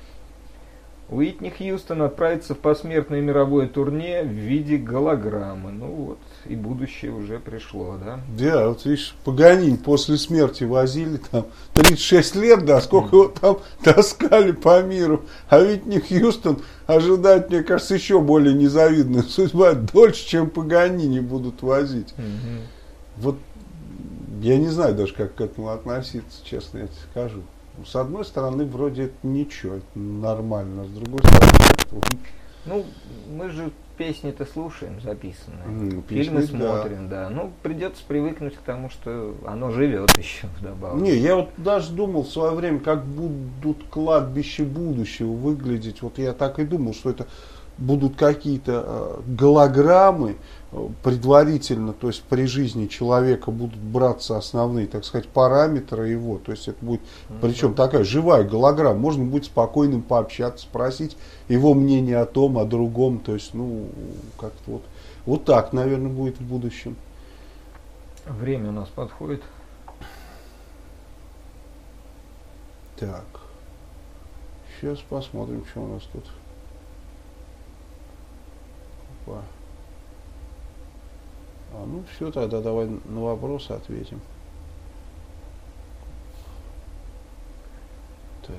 Уитни Хьюстон отправится в посмертное мировое турне в виде голограммы. Ну вот, и будущее уже пришло, да? Да, вот видишь, Паганини после смерти возили там 36 лет, да, сколько его там таскали по миру. А Уитни Хьюстон ожидает, мне кажется, еще более незавидная судьба. Дольше, чем Паганини будут возить. Вот я не знаю даже, как к этому относиться, честно я тебе скажу. С одной стороны, вроде это ничего, это нормально, с другой стороны, это... Ну, мы же песни-то слушаем записанные, песни, фильмы смотрим, да. Ну, придется привыкнуть к тому, что оно живет еще вдобавок. Не, я вот даже думал в свое время, как будут кладбища будущего выглядеть. Вот я так и думал, что это будут какие-то голограммы предварительно, то есть при жизни человека будут браться основные, так сказать, параметры его, то есть это будет, причем такая живая голограмма, можно будет спокойно пообщаться, спросить его мнение о том, о другом, то есть, ну, как-то вот так, наверное, будет в будущем. Время у нас подходит. Так, сейчас посмотрим, что у нас тут. Опа. Ну все, тогда давай на вопросы ответим. Так.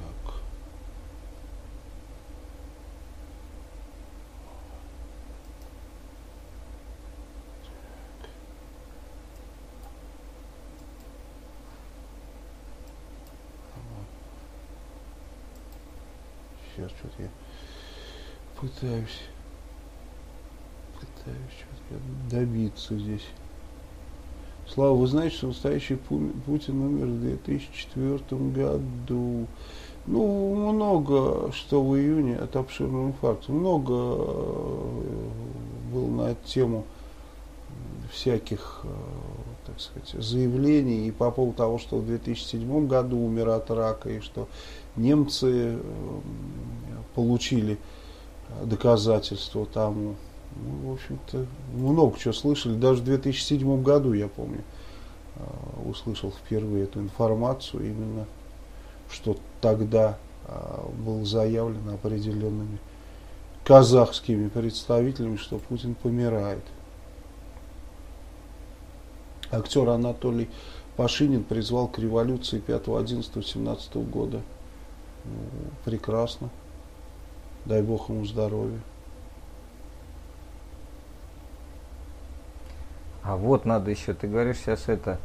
Сейчас что-то я пытаюсь что-то добиться здесь. Слава, вы знаете, что настоящий Путин умер в 2004 году. Ну, много, что в июне от обширного инфаркта. Много было на эту тему всяких, так сказать, заявлений и по поводу того, что в 2007 году умер от рака, и что немцы получили доказательства тому. Ну, в общем-то, много чего слышали. Даже в 2007 году, я помню, услышал впервые эту информацию, именно что тогда было заявлено определенными казахскими представителями, что Путин помирает. Актер Анатолий Пашинин призвал к революции 5.11.17 года. Ну, прекрасно. Дай Бог ему здоровья. А вот надо еще, ты говоришь сейчас это,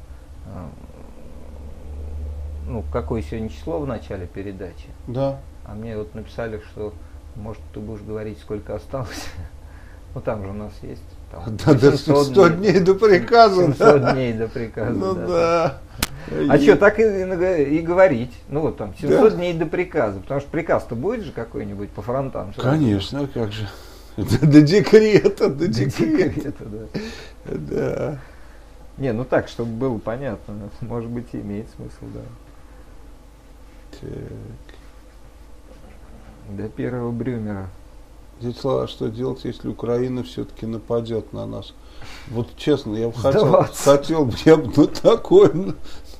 ну, какое сегодня число в начале передачи? Да. А мне вот написали, что, может, ты будешь говорить, сколько осталось. Ну, там же у нас есть. Там, да, 100 дней до приказа. 700 дней до приказа. Ну да. А что, так и говорить. Ну вот там 700 дней до приказа. Потому что приказ-то будет же какой-нибудь по фронтам. Конечно, как же. До декрета, до декрета, да. Да. Не, ну так, чтобы было понятно. Может быть, имеет смысл, да. Так. До первого Брюмера. Дядя Слава, что делать, если Украина все-таки нападет на нас? Вот честно, я бы хотел бы я бы на такое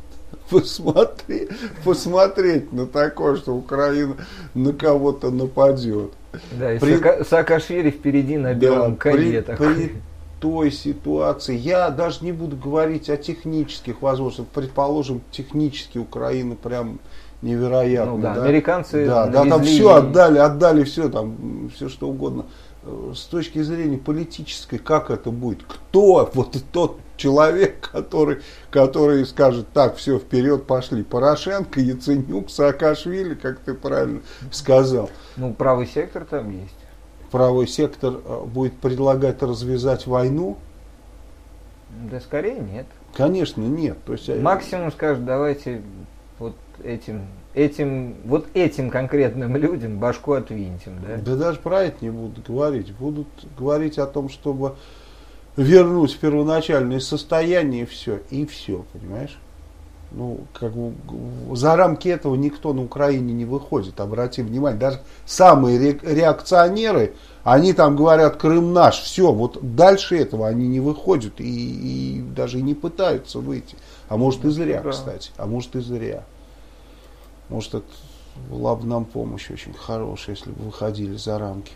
посмотреть на такое, что Украина на кого-то нападет. Да, и Саакашвили впереди на белом коне. При той ситуации, я даже не буду говорить о технических возможностях, предположим, технически Украина прям невероятно. Ну да, американцы там все отдали все, там все что угодно. С точки зрения политической, как это будет? Кто вот тот человек, который скажет, так, все, вперед пошли? Порошенко, Яценюк, Саакашвили, как ты правильно сказал. Ну, правый сектор там есть. Правый сектор будет предлагать развязать войну? Да скорее нет. Конечно, нет. То есть, максимум скажет, давайте вот этим конкретным людям башку отвинтим. Да даже про это не будут говорить. Будут говорить о том, чтобы вернуть первоначальное состояние и все, понимаешь? Ну, как бы за рамки этого никто на Украине не выходит, обрати внимание. Даже самые реакционеры, они там говорят, Крым наш, все, вот дальше этого они не выходят и даже не пытаются выйти. А может и зря, кстати, может и зря. Может, это была бы нам помощь очень хорошая, если бы выходили за рамки.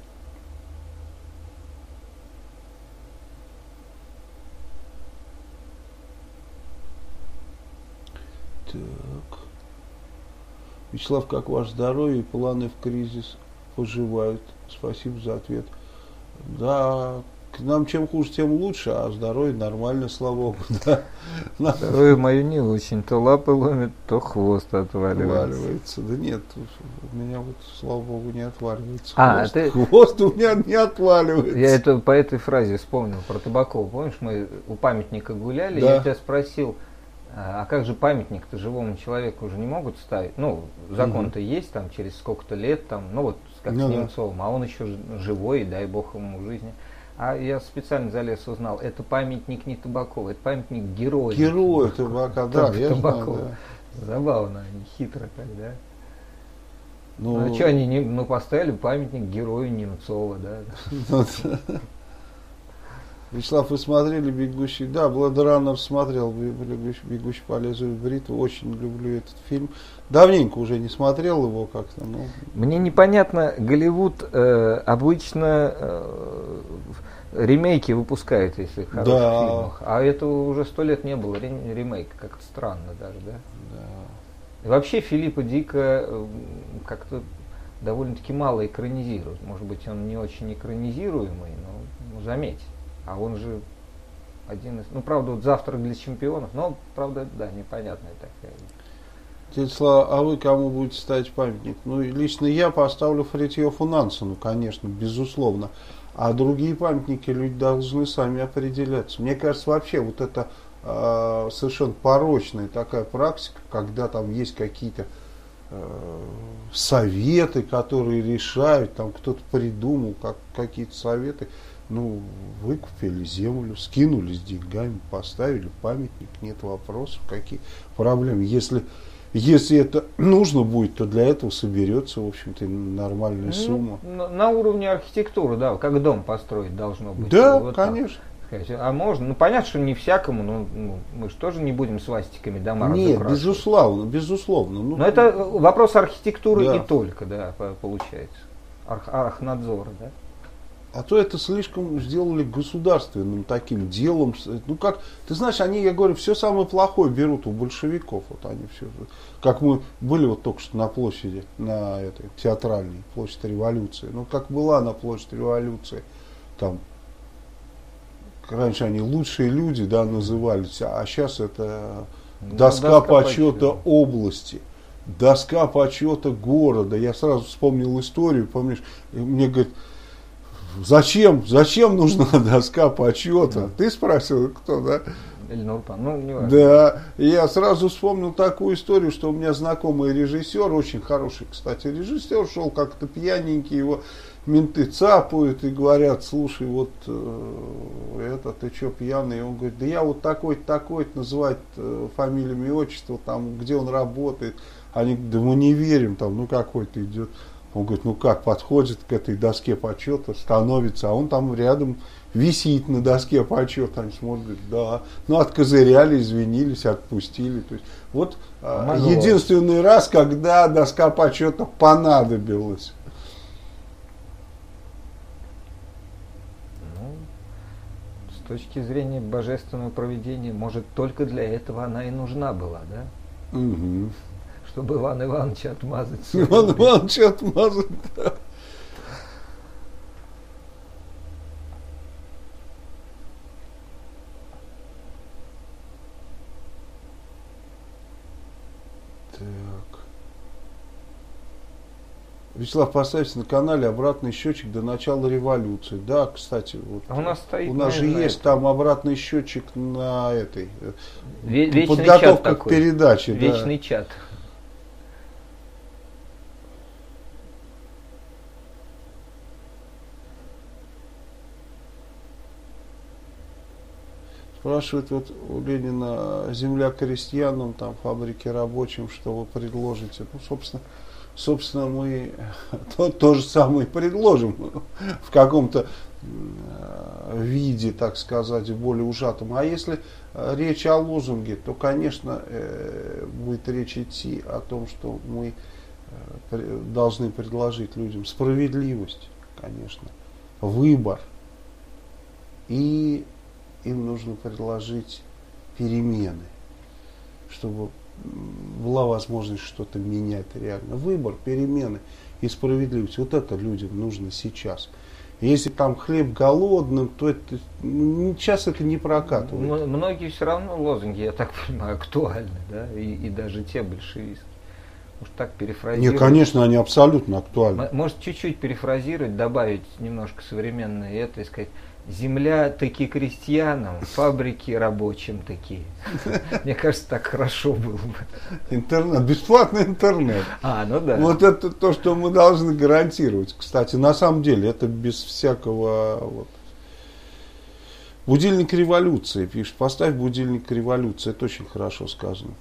Так. Вячеслав, как ваше здоровье и планы в кризис поживают? Спасибо за ответ. Да, к нам чем хуже, тем лучше, а здоровье нормально, слава богу. Да. Здоровье мое не очень. То лапы ломит, то хвост отваливается. Да нет, у меня вот, слава богу, не отваливается хвост. Хвост у меня не отваливается. Я по этой фразе вспомнил про Табакова. Помнишь, мы у памятника гуляли, да. Я тебя спросил, а как же памятник-то живому человеку уже не могут ставить? Ну, закон-то есть, там, через сколько-то лет, там, ну вот, как с Немцовым, а он еще живой, дай бог ему жизни. А я специально залез, узнал, это памятник не Табакова, это памятник герою. Герою Табакова, да, я Табакова. знаю, да. Забавно, хитро так, да? Ну, а что они не поставили памятник герою Немцова, да? Вячеслав, вы смотрели «Бегущий»? Да, Blade Runner смотрел, «Бегущий по лезвию бритвы». Очень люблю этот фильм. Давненько уже не смотрел его как-то. Но... Мне непонятно, Голливуд обычно ремейки выпускает, если в хороших фильмах. А этого уже 100 лет не было ремейка. Как-то странно даже, да? Да. И вообще Филиппа Дика как-то довольно-таки мало экранизируют. Может быть, он не очень экранизируемый, но заметь. А он же один из... Ну, правда, вот «Завтрак для чемпионов», но, правда, да, непонятная такая. Дядя Слава, а вы кому будете ставить памятник? Ну, лично я поставлю Фритьёфу Нансену, конечно, безусловно. А другие памятники люди должны сами определяться. Мне кажется, вообще вот это совершенно порочная такая практика, когда там есть какие-то советы, которые решают, там кто-то придумал какие-то советы. Ну, выкупили землю, скинули с деньгами, поставили памятник, нет вопросов, какие проблемы. Если это нужно будет, то для этого соберется, в общем-то, нормальная сумма. На уровне архитектуры, да, как дом построить должно быть. Да, вот конечно. А можно, ну понятно, что не всякому, но мы же тоже не будем свастиками дома разукрашивать. Нет, безусловно. Но это вопрос архитектуры да. И только, да, получается. Архнадзора, да. А то это слишком сделали государственным таким делом. Ну как, ты знаешь, я говорю, все самое плохое берут у большевиков. Вот они все. Как мы были вот только что на площади, на этой театральной, площадь Революции. Ну как была на площадь Революции, там раньше они лучшие люди, да, назывались, а сейчас это доска почета области. Доска почета города. Я сразу вспомнил историю, помнишь, мне говорят, Зачем нужна доска почета? Ты спросил, кто, да? Эльнур Пан, ну не важно. Да, я сразу вспомнил такую историю, что у меня знакомый режиссер, очень хороший, кстати, режиссер, шел как-то пьяненький, его менты цапают и говорят, слушай, вот ты что, пьяный? И он говорит, да я вот такой-то, называет фамилиями и отчество, там, где он работает. Они говорят, да мы не верим, там, ну какой-то идет. Он говорит, ну как, подходит к этой доске почета, становится, а он там рядом висит на доске почета. Они смотрят, говорят, да. Ну, откозыряли, извинились, отпустили. То есть, вот единственный раз, когда доска почета понадобилась. Ну, с точки зрения божественного провидения, может, только для этого она и нужна была, да? Угу. Чтобы Ивана Ивановича отмазать. Иван Иванович отмазать, да. Так. Вячеслав, поставьте на канале обратный счетчик до начала революции. Да, кстати, вот А у нас стоит, у нас же есть это. там обратный счетчик на этой Вечный подготовка чат к такой. передаче. Вечный Да. чат. Спрашивает вот у Ленина, земля крестьянам, там фабрики рабочим, что вы предложите. Ну, собственно мы то же самое предложим в каком-то виде, так сказать, более ужатом. А если речь о лозунге, то, конечно, будет речь идти о том, что мы должны предложить людям справедливость, конечно, выбор, и им нужно предложить перемены, чтобы была возможность что-то менять реально. Выбор, перемены и справедливость. Вот это людям нужно сейчас. Если там хлеб голодным, то это сейчас это не прокатывает. Многие все равно лозунги, я так понимаю, актуальны, да, и даже те большевистские. Может, так перефразировать? Не, конечно, они абсолютно актуальны. Может, чуть-чуть перефразировать, добавить немножко современное это и сказать: земля таки крестьянам, фабрики рабочим такие. Мне кажется, так хорошо было бы. Интернет, бесплатный интернет. Ну да. Вот это то, что мы должны гарантировать. Кстати, на самом деле, это без всякого... Вот. Будильник революции, пишет. Поставь будильник революции. Это очень хорошо сказано.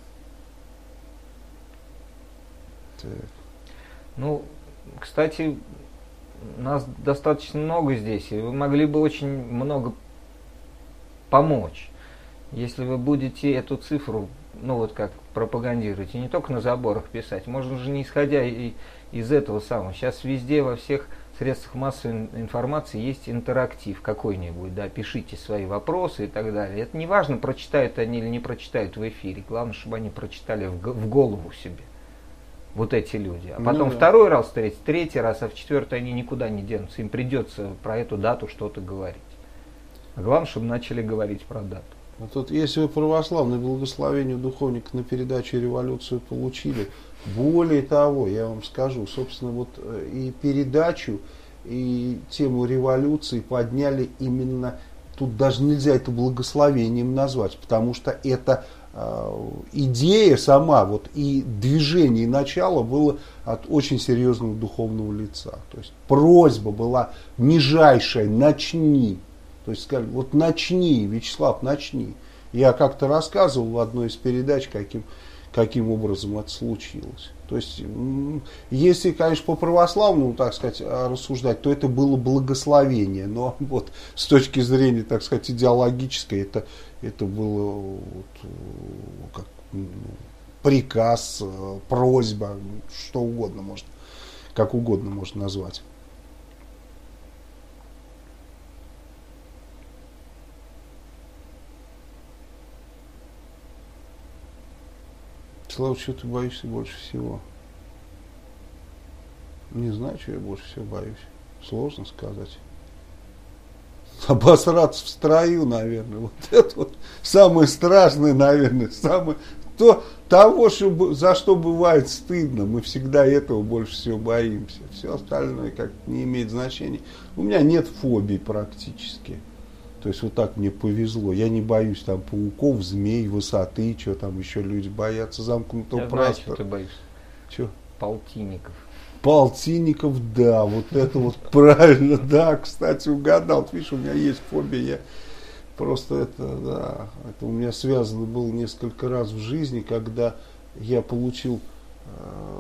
Так. Ну, кстати, нас достаточно много здесь, и вы могли бы очень много помочь, если вы будете эту цифру, ну вот как пропагандировать, и не только на заборах писать, можно же не исходя из этого самого. Сейчас везде, во всех средствах массовой информации есть интерактив какой-нибудь, да, пишите свои вопросы и так далее. Это не важно, прочитают они или не прочитают в эфире, главное, чтобы они прочитали в голову себе. Вот эти люди. А потом второй раз, третий раз, а в четвертый они никуда не денутся. Им придется про эту дату что-то говорить. А главное, чтобы начали говорить про дату. А тут, если вы православное благословение духовника на передаче «Революцию» получили, более того, я вам скажу, собственно, вот и передачу, и тему революции подняли именно, тут даже нельзя это благословением назвать, потому что это идея сама, вот и движение, и начало было от очень серьезного духовного лица. То есть просьба была нижайшая: начни. То есть сказали, вот начни, Вячеслав, начни. Я как-то рассказывал в одной из передач, каким образом это случилось. То есть, если, конечно, по православному, так сказать, рассуждать, то это было благословение. Но вот с точки зрения, так сказать, идеологической, это было вот, как, приказ, просьба, что угодно можно, как угодно можно назвать. Слава, что ты боишься больше всего? Не знаю, что я больше всего боюсь. Сложно сказать. Обосраться в строю, наверное. Вот это вот самое страшное, наверное. Того, за что бывает стыдно. Мы всегда этого больше всего боимся. Все остальное как не имеет значения. У меня нет фобий практически. То есть вот так мне повезло. Я не боюсь там пауков, змей, высоты, что там еще люди боятся, замкнутого простора. Я знаю, что ты боишься. Че? Полтинников. Полтинников, да, вот это вот правильно, да, кстати, угадал. Видишь, у меня есть фобия, я просто это у меня связано было несколько раз в жизни, когда я получил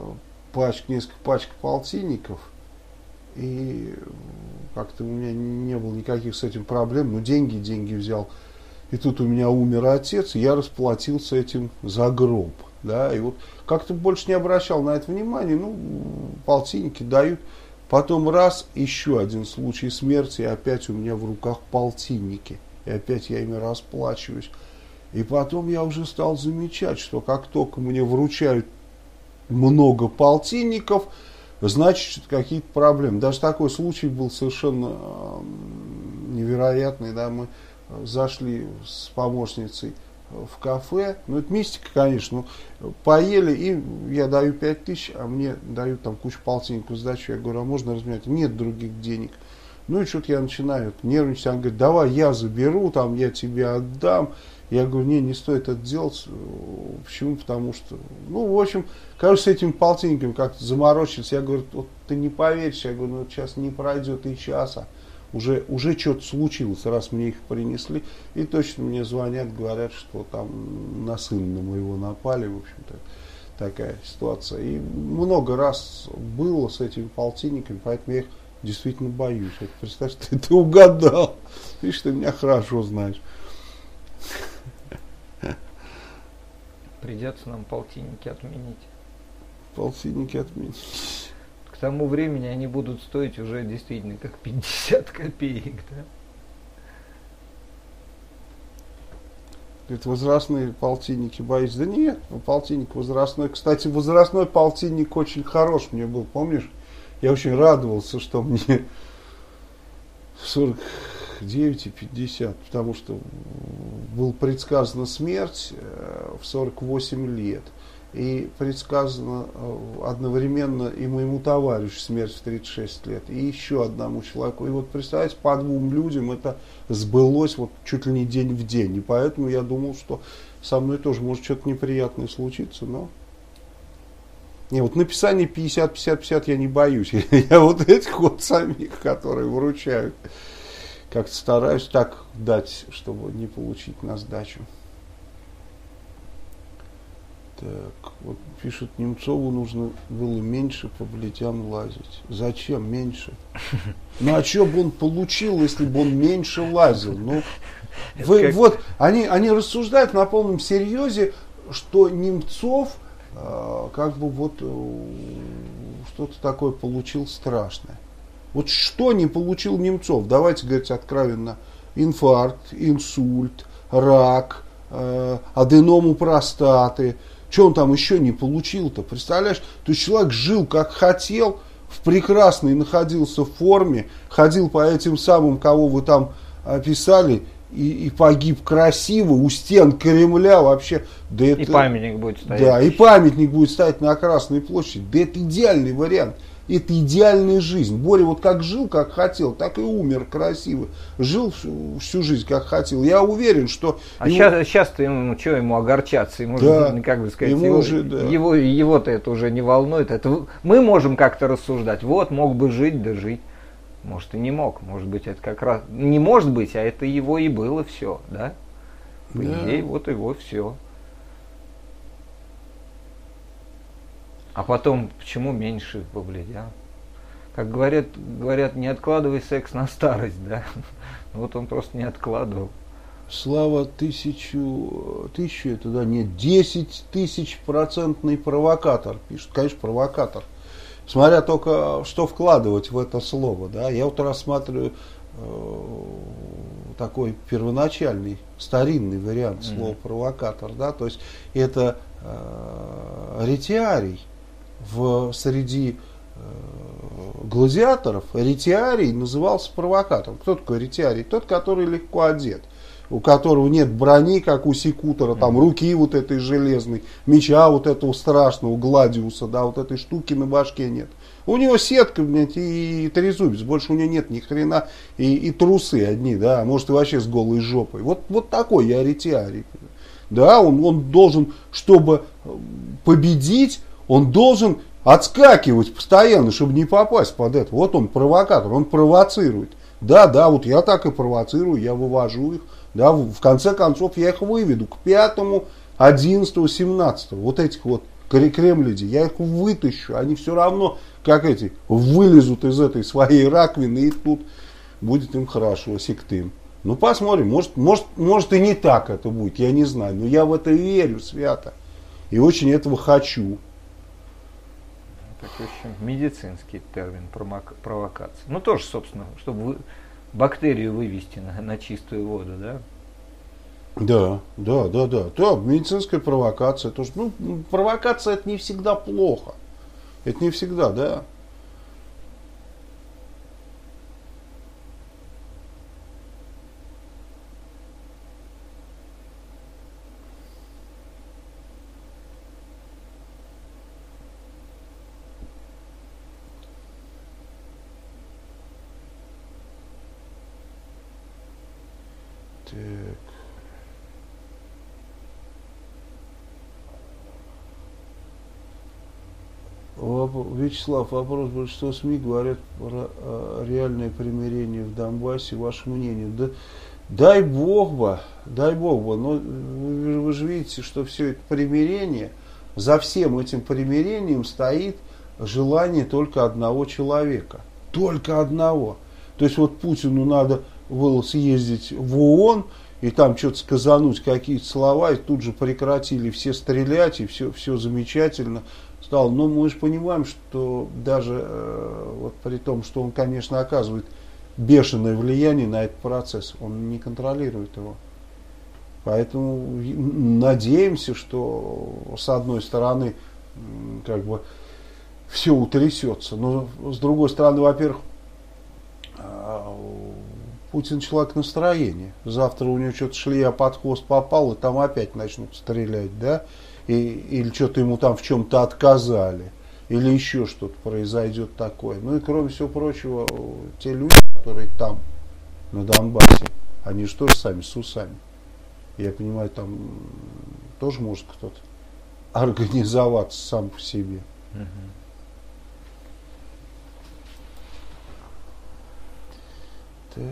несколько пачек полтинников, и как-то у меня не было никаких с этим проблем, но деньги взял. И тут у меня умер отец, и я расплатился этим за гроб. Да, и вот как-то больше не обращал на это внимания, ну, полтинники дают. Потом раз, еще один случай смерти, и опять у меня в руках полтинники. И опять я ими расплачиваюсь. И потом я уже стал замечать, что как только мне вручают много полтинников, значит, какие-то проблемы. Даже такой случай был совершенно невероятный. Да, мы зашли с помощницей в кафе, ну это мистика, конечно, поели, и я даю 5000, а мне дают там кучу полтинников сдачу. Я говорю, а можно разменять? Нет других денег. Ну и что-то я начинаю нервничать. Она говорит, давай я заберу, там я тебе отдам. Я говорю, не стоит это делать. Почему? Потому что, ну, в общем, короче, с этими полтинниками как-то заморочились. Я говорю, вот ты не поверишь, я говорю, ну сейчас не пройдет и часа. Уже что-то случилось, раз мне их принесли. И точно мне звонят, говорят, что там на сына моего напали. В общем-то, такая ситуация. И много раз было с этими полтинниками, поэтому я их действительно боюсь. Вот представь, ты угадал. Видишь, ты меня хорошо знаешь. Придется нам полтинники отменить. Полтинники отменить. К тому времени они будут стоить уже действительно как 50 копеек, да? Говорит, возрастные полтинники боюсь. Да нет, полтинник возрастной. Кстати, возрастной полтинник очень хорош мне был, помнишь? Я очень радовался, что мне 49 и 50, потому что была предсказана смерть в 48 лет. И предсказано одновременно и моему товарищу смерть в 36 лет, и еще одному человеку. И вот представьте, по двум людям это сбылось вот чуть ли не день в день. И поэтому я думал, что со мной тоже может что-то неприятное случиться, но... Не, вот написание 50-50-50 я не боюсь. Я вот этих вот самих, которые выручают, как-то стараюсь так дать, чтобы не получить на сдачу. Так, вот пишет, Немцову нужно было меньше по плетям лазить. Зачем меньше? Ну а что бы он получил, если бы он меньше лазил? Ну, вот, они рассуждают на полном серьезе, что Немцов как бы вот что-то такое получил страшное. Вот что не получил Немцов? Давайте говорить откровенно. Инфаркт, инсульт, рак, аденому простаты. Что он там еще не получил-то? Представляешь? То есть человек жил как хотел, в прекрасной находился в форме, ходил по этим самым, кого вы там описали, и погиб красиво у стен Кремля вообще. Да это, и памятник будет стоять. Да, и памятник будет стоять на Красной площади. Да это идеальный вариант. Это идеальная жизнь. Боря вот как жил, как хотел, так и умер красиво. Жил всю жизнь, как хотел. Я уверен, что... А сейчас-то ему, что ему огорчаться? Ему да, же, как бы сказать, его-то это уже не волнует. Это мы можем как-то рассуждать. Вот, мог бы жить, да жить. Может, и не мог. Может быть, это как раз... Не может быть, а это его и было все, да? По идее, вот его все. А потом, почему меньше повлиял? Как говорят, не откладывай секс на старость, да? Вот он просто не откладывал. Слава, тысячу это, да, нет, 10 000% провокатор, пишет. Конечно, провокатор. Смотря только, что вкладывать в это слово, да. Я вот рассматриваю такой первоначальный, старинный вариант слова провокатор, да. То есть это ретиарий. Среди гладиаторов ретиарий назывался провокатором. Кто такой ретиарий? Тот, который легко одет, у которого нет брони, как у секутора, там руки вот этой железной, меча вот этого страшного, гладиуса, да, вот этой штуки на башке нет. У него сетка, блядь, и трезубец, больше у него нет ни хрена, и трусы одни, да, может и вообще с голой жопой. Вот такой я ретиарий. Да, он должен, чтобы победить, он должен отскакивать постоянно, чтобы не попасть под это. Вот он провокатор, он провоцирует. Да, вот я так и провоцирую, я вывожу их. Да, в конце концов я их выведу к 5, 11, 17. Вот этих вот кремлиди, я их вытащу, они все равно, как эти, вылезут из этой своей раковины, и тут будет им хорошо, сектым. Ну, посмотрим, может и не так это будет, я не знаю, но я в это верю свято и очень этого хочу. Такой еще медицинский термин провокация. Ну, тоже, собственно, чтобы бактерию вывести на чистую воду, да? Да, медицинская провокация тоже. Ну, провокация это не всегда плохо. Это не всегда, да. Так. Вячеслав, вопрос: большинство СМИ говорят про реальное примирение в Донбассе. Ваше мнение? Да, дай бог бы, но вы же видите, что все это примирение, за всем этим примирением стоит желание только одного человека. Только одного. То есть вот Путину надо было съездить в ООН и там что-то сказануть, какие-то слова, и тут же прекратили все стрелять, и все замечательно стало. Но мы же понимаем, что даже вот при том, что он, конечно, оказывает бешеное влияние на этот процесс, он не контролирует его. Поэтому надеемся, что с одной стороны как бы все утрясется, но с другой стороны, во-первых, Путин человек настроения. Завтра у него что-то шлея под хвост попал, и там опять начнут стрелять, да? Или что-то ему там в чем-то отказали, или еще что-то произойдет такое. Ну и кроме всего прочего, те люди, которые там, на Донбассе, они же тоже сами с усами. Я понимаю, там тоже может кто-то организоваться сам по себе. Так.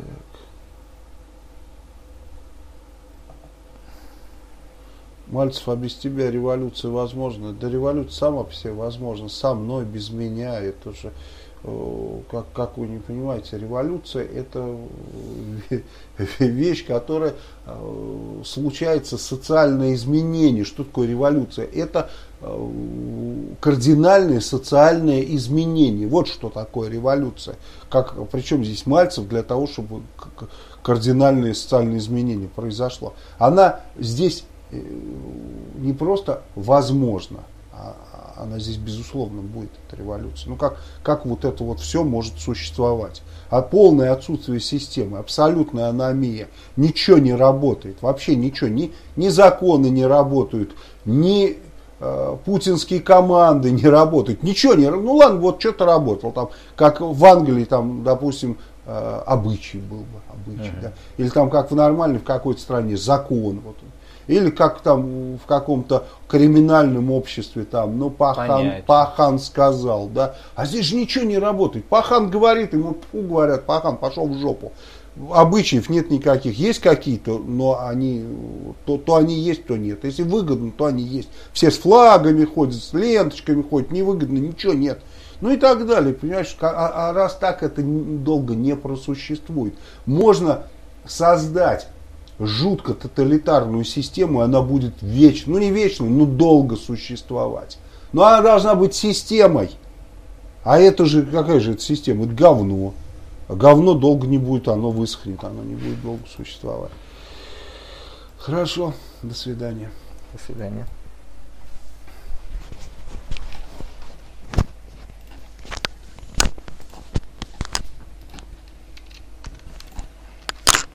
Мальцев, а без тебя революция возможна? Да революция сама по себе возможна. Со мной, без меня. Это же, как вы не понимаете, революция это вещь, которая случается, социальное изменение. Что такое революция? Это кардинальное социальное изменение. Вот что такое революция. Причем здесь Мальцев для того, чтобы кардинальное социальное изменение произошло. Она здесь не просто возможно, а она здесь безусловно будет, эта революция. Ну как вот это вот все может существовать? А полное отсутствие системы, абсолютная аномия, ничего не работает, вообще ничего, ни законы не работают, ни путинские команды не работают, ничего не работает. Ну ладно, вот что-то работало, там, как в Англии, там, допустим, обычай был бы, да? Или там как в нормальной, в какой-то стране закон, вот. Или как там в каком-то криминальном обществе, там, ну, Пахан сказал, да. А здесь же ничего не работает. Пахан говорит, ему говорят, Пахан, пошел в жопу. Обычаев нет никаких. Есть какие-то, но они, то они есть, то нет. Если выгодно, то они есть. Все с флагами ходят, с ленточками ходят, невыгодно, ничего нет. Ну и так далее, понимаешь. А раз так, это долго не просуществует. Можно создать жутко тоталитарную систему, и она будет вечно, ну не вечно, но долго существовать. Но она должна быть системой. А это же, какая же это система? Это говно. А говно долго не будет, оно высохнет, оно не будет долго существовать. Хорошо, до свидания. До свидания.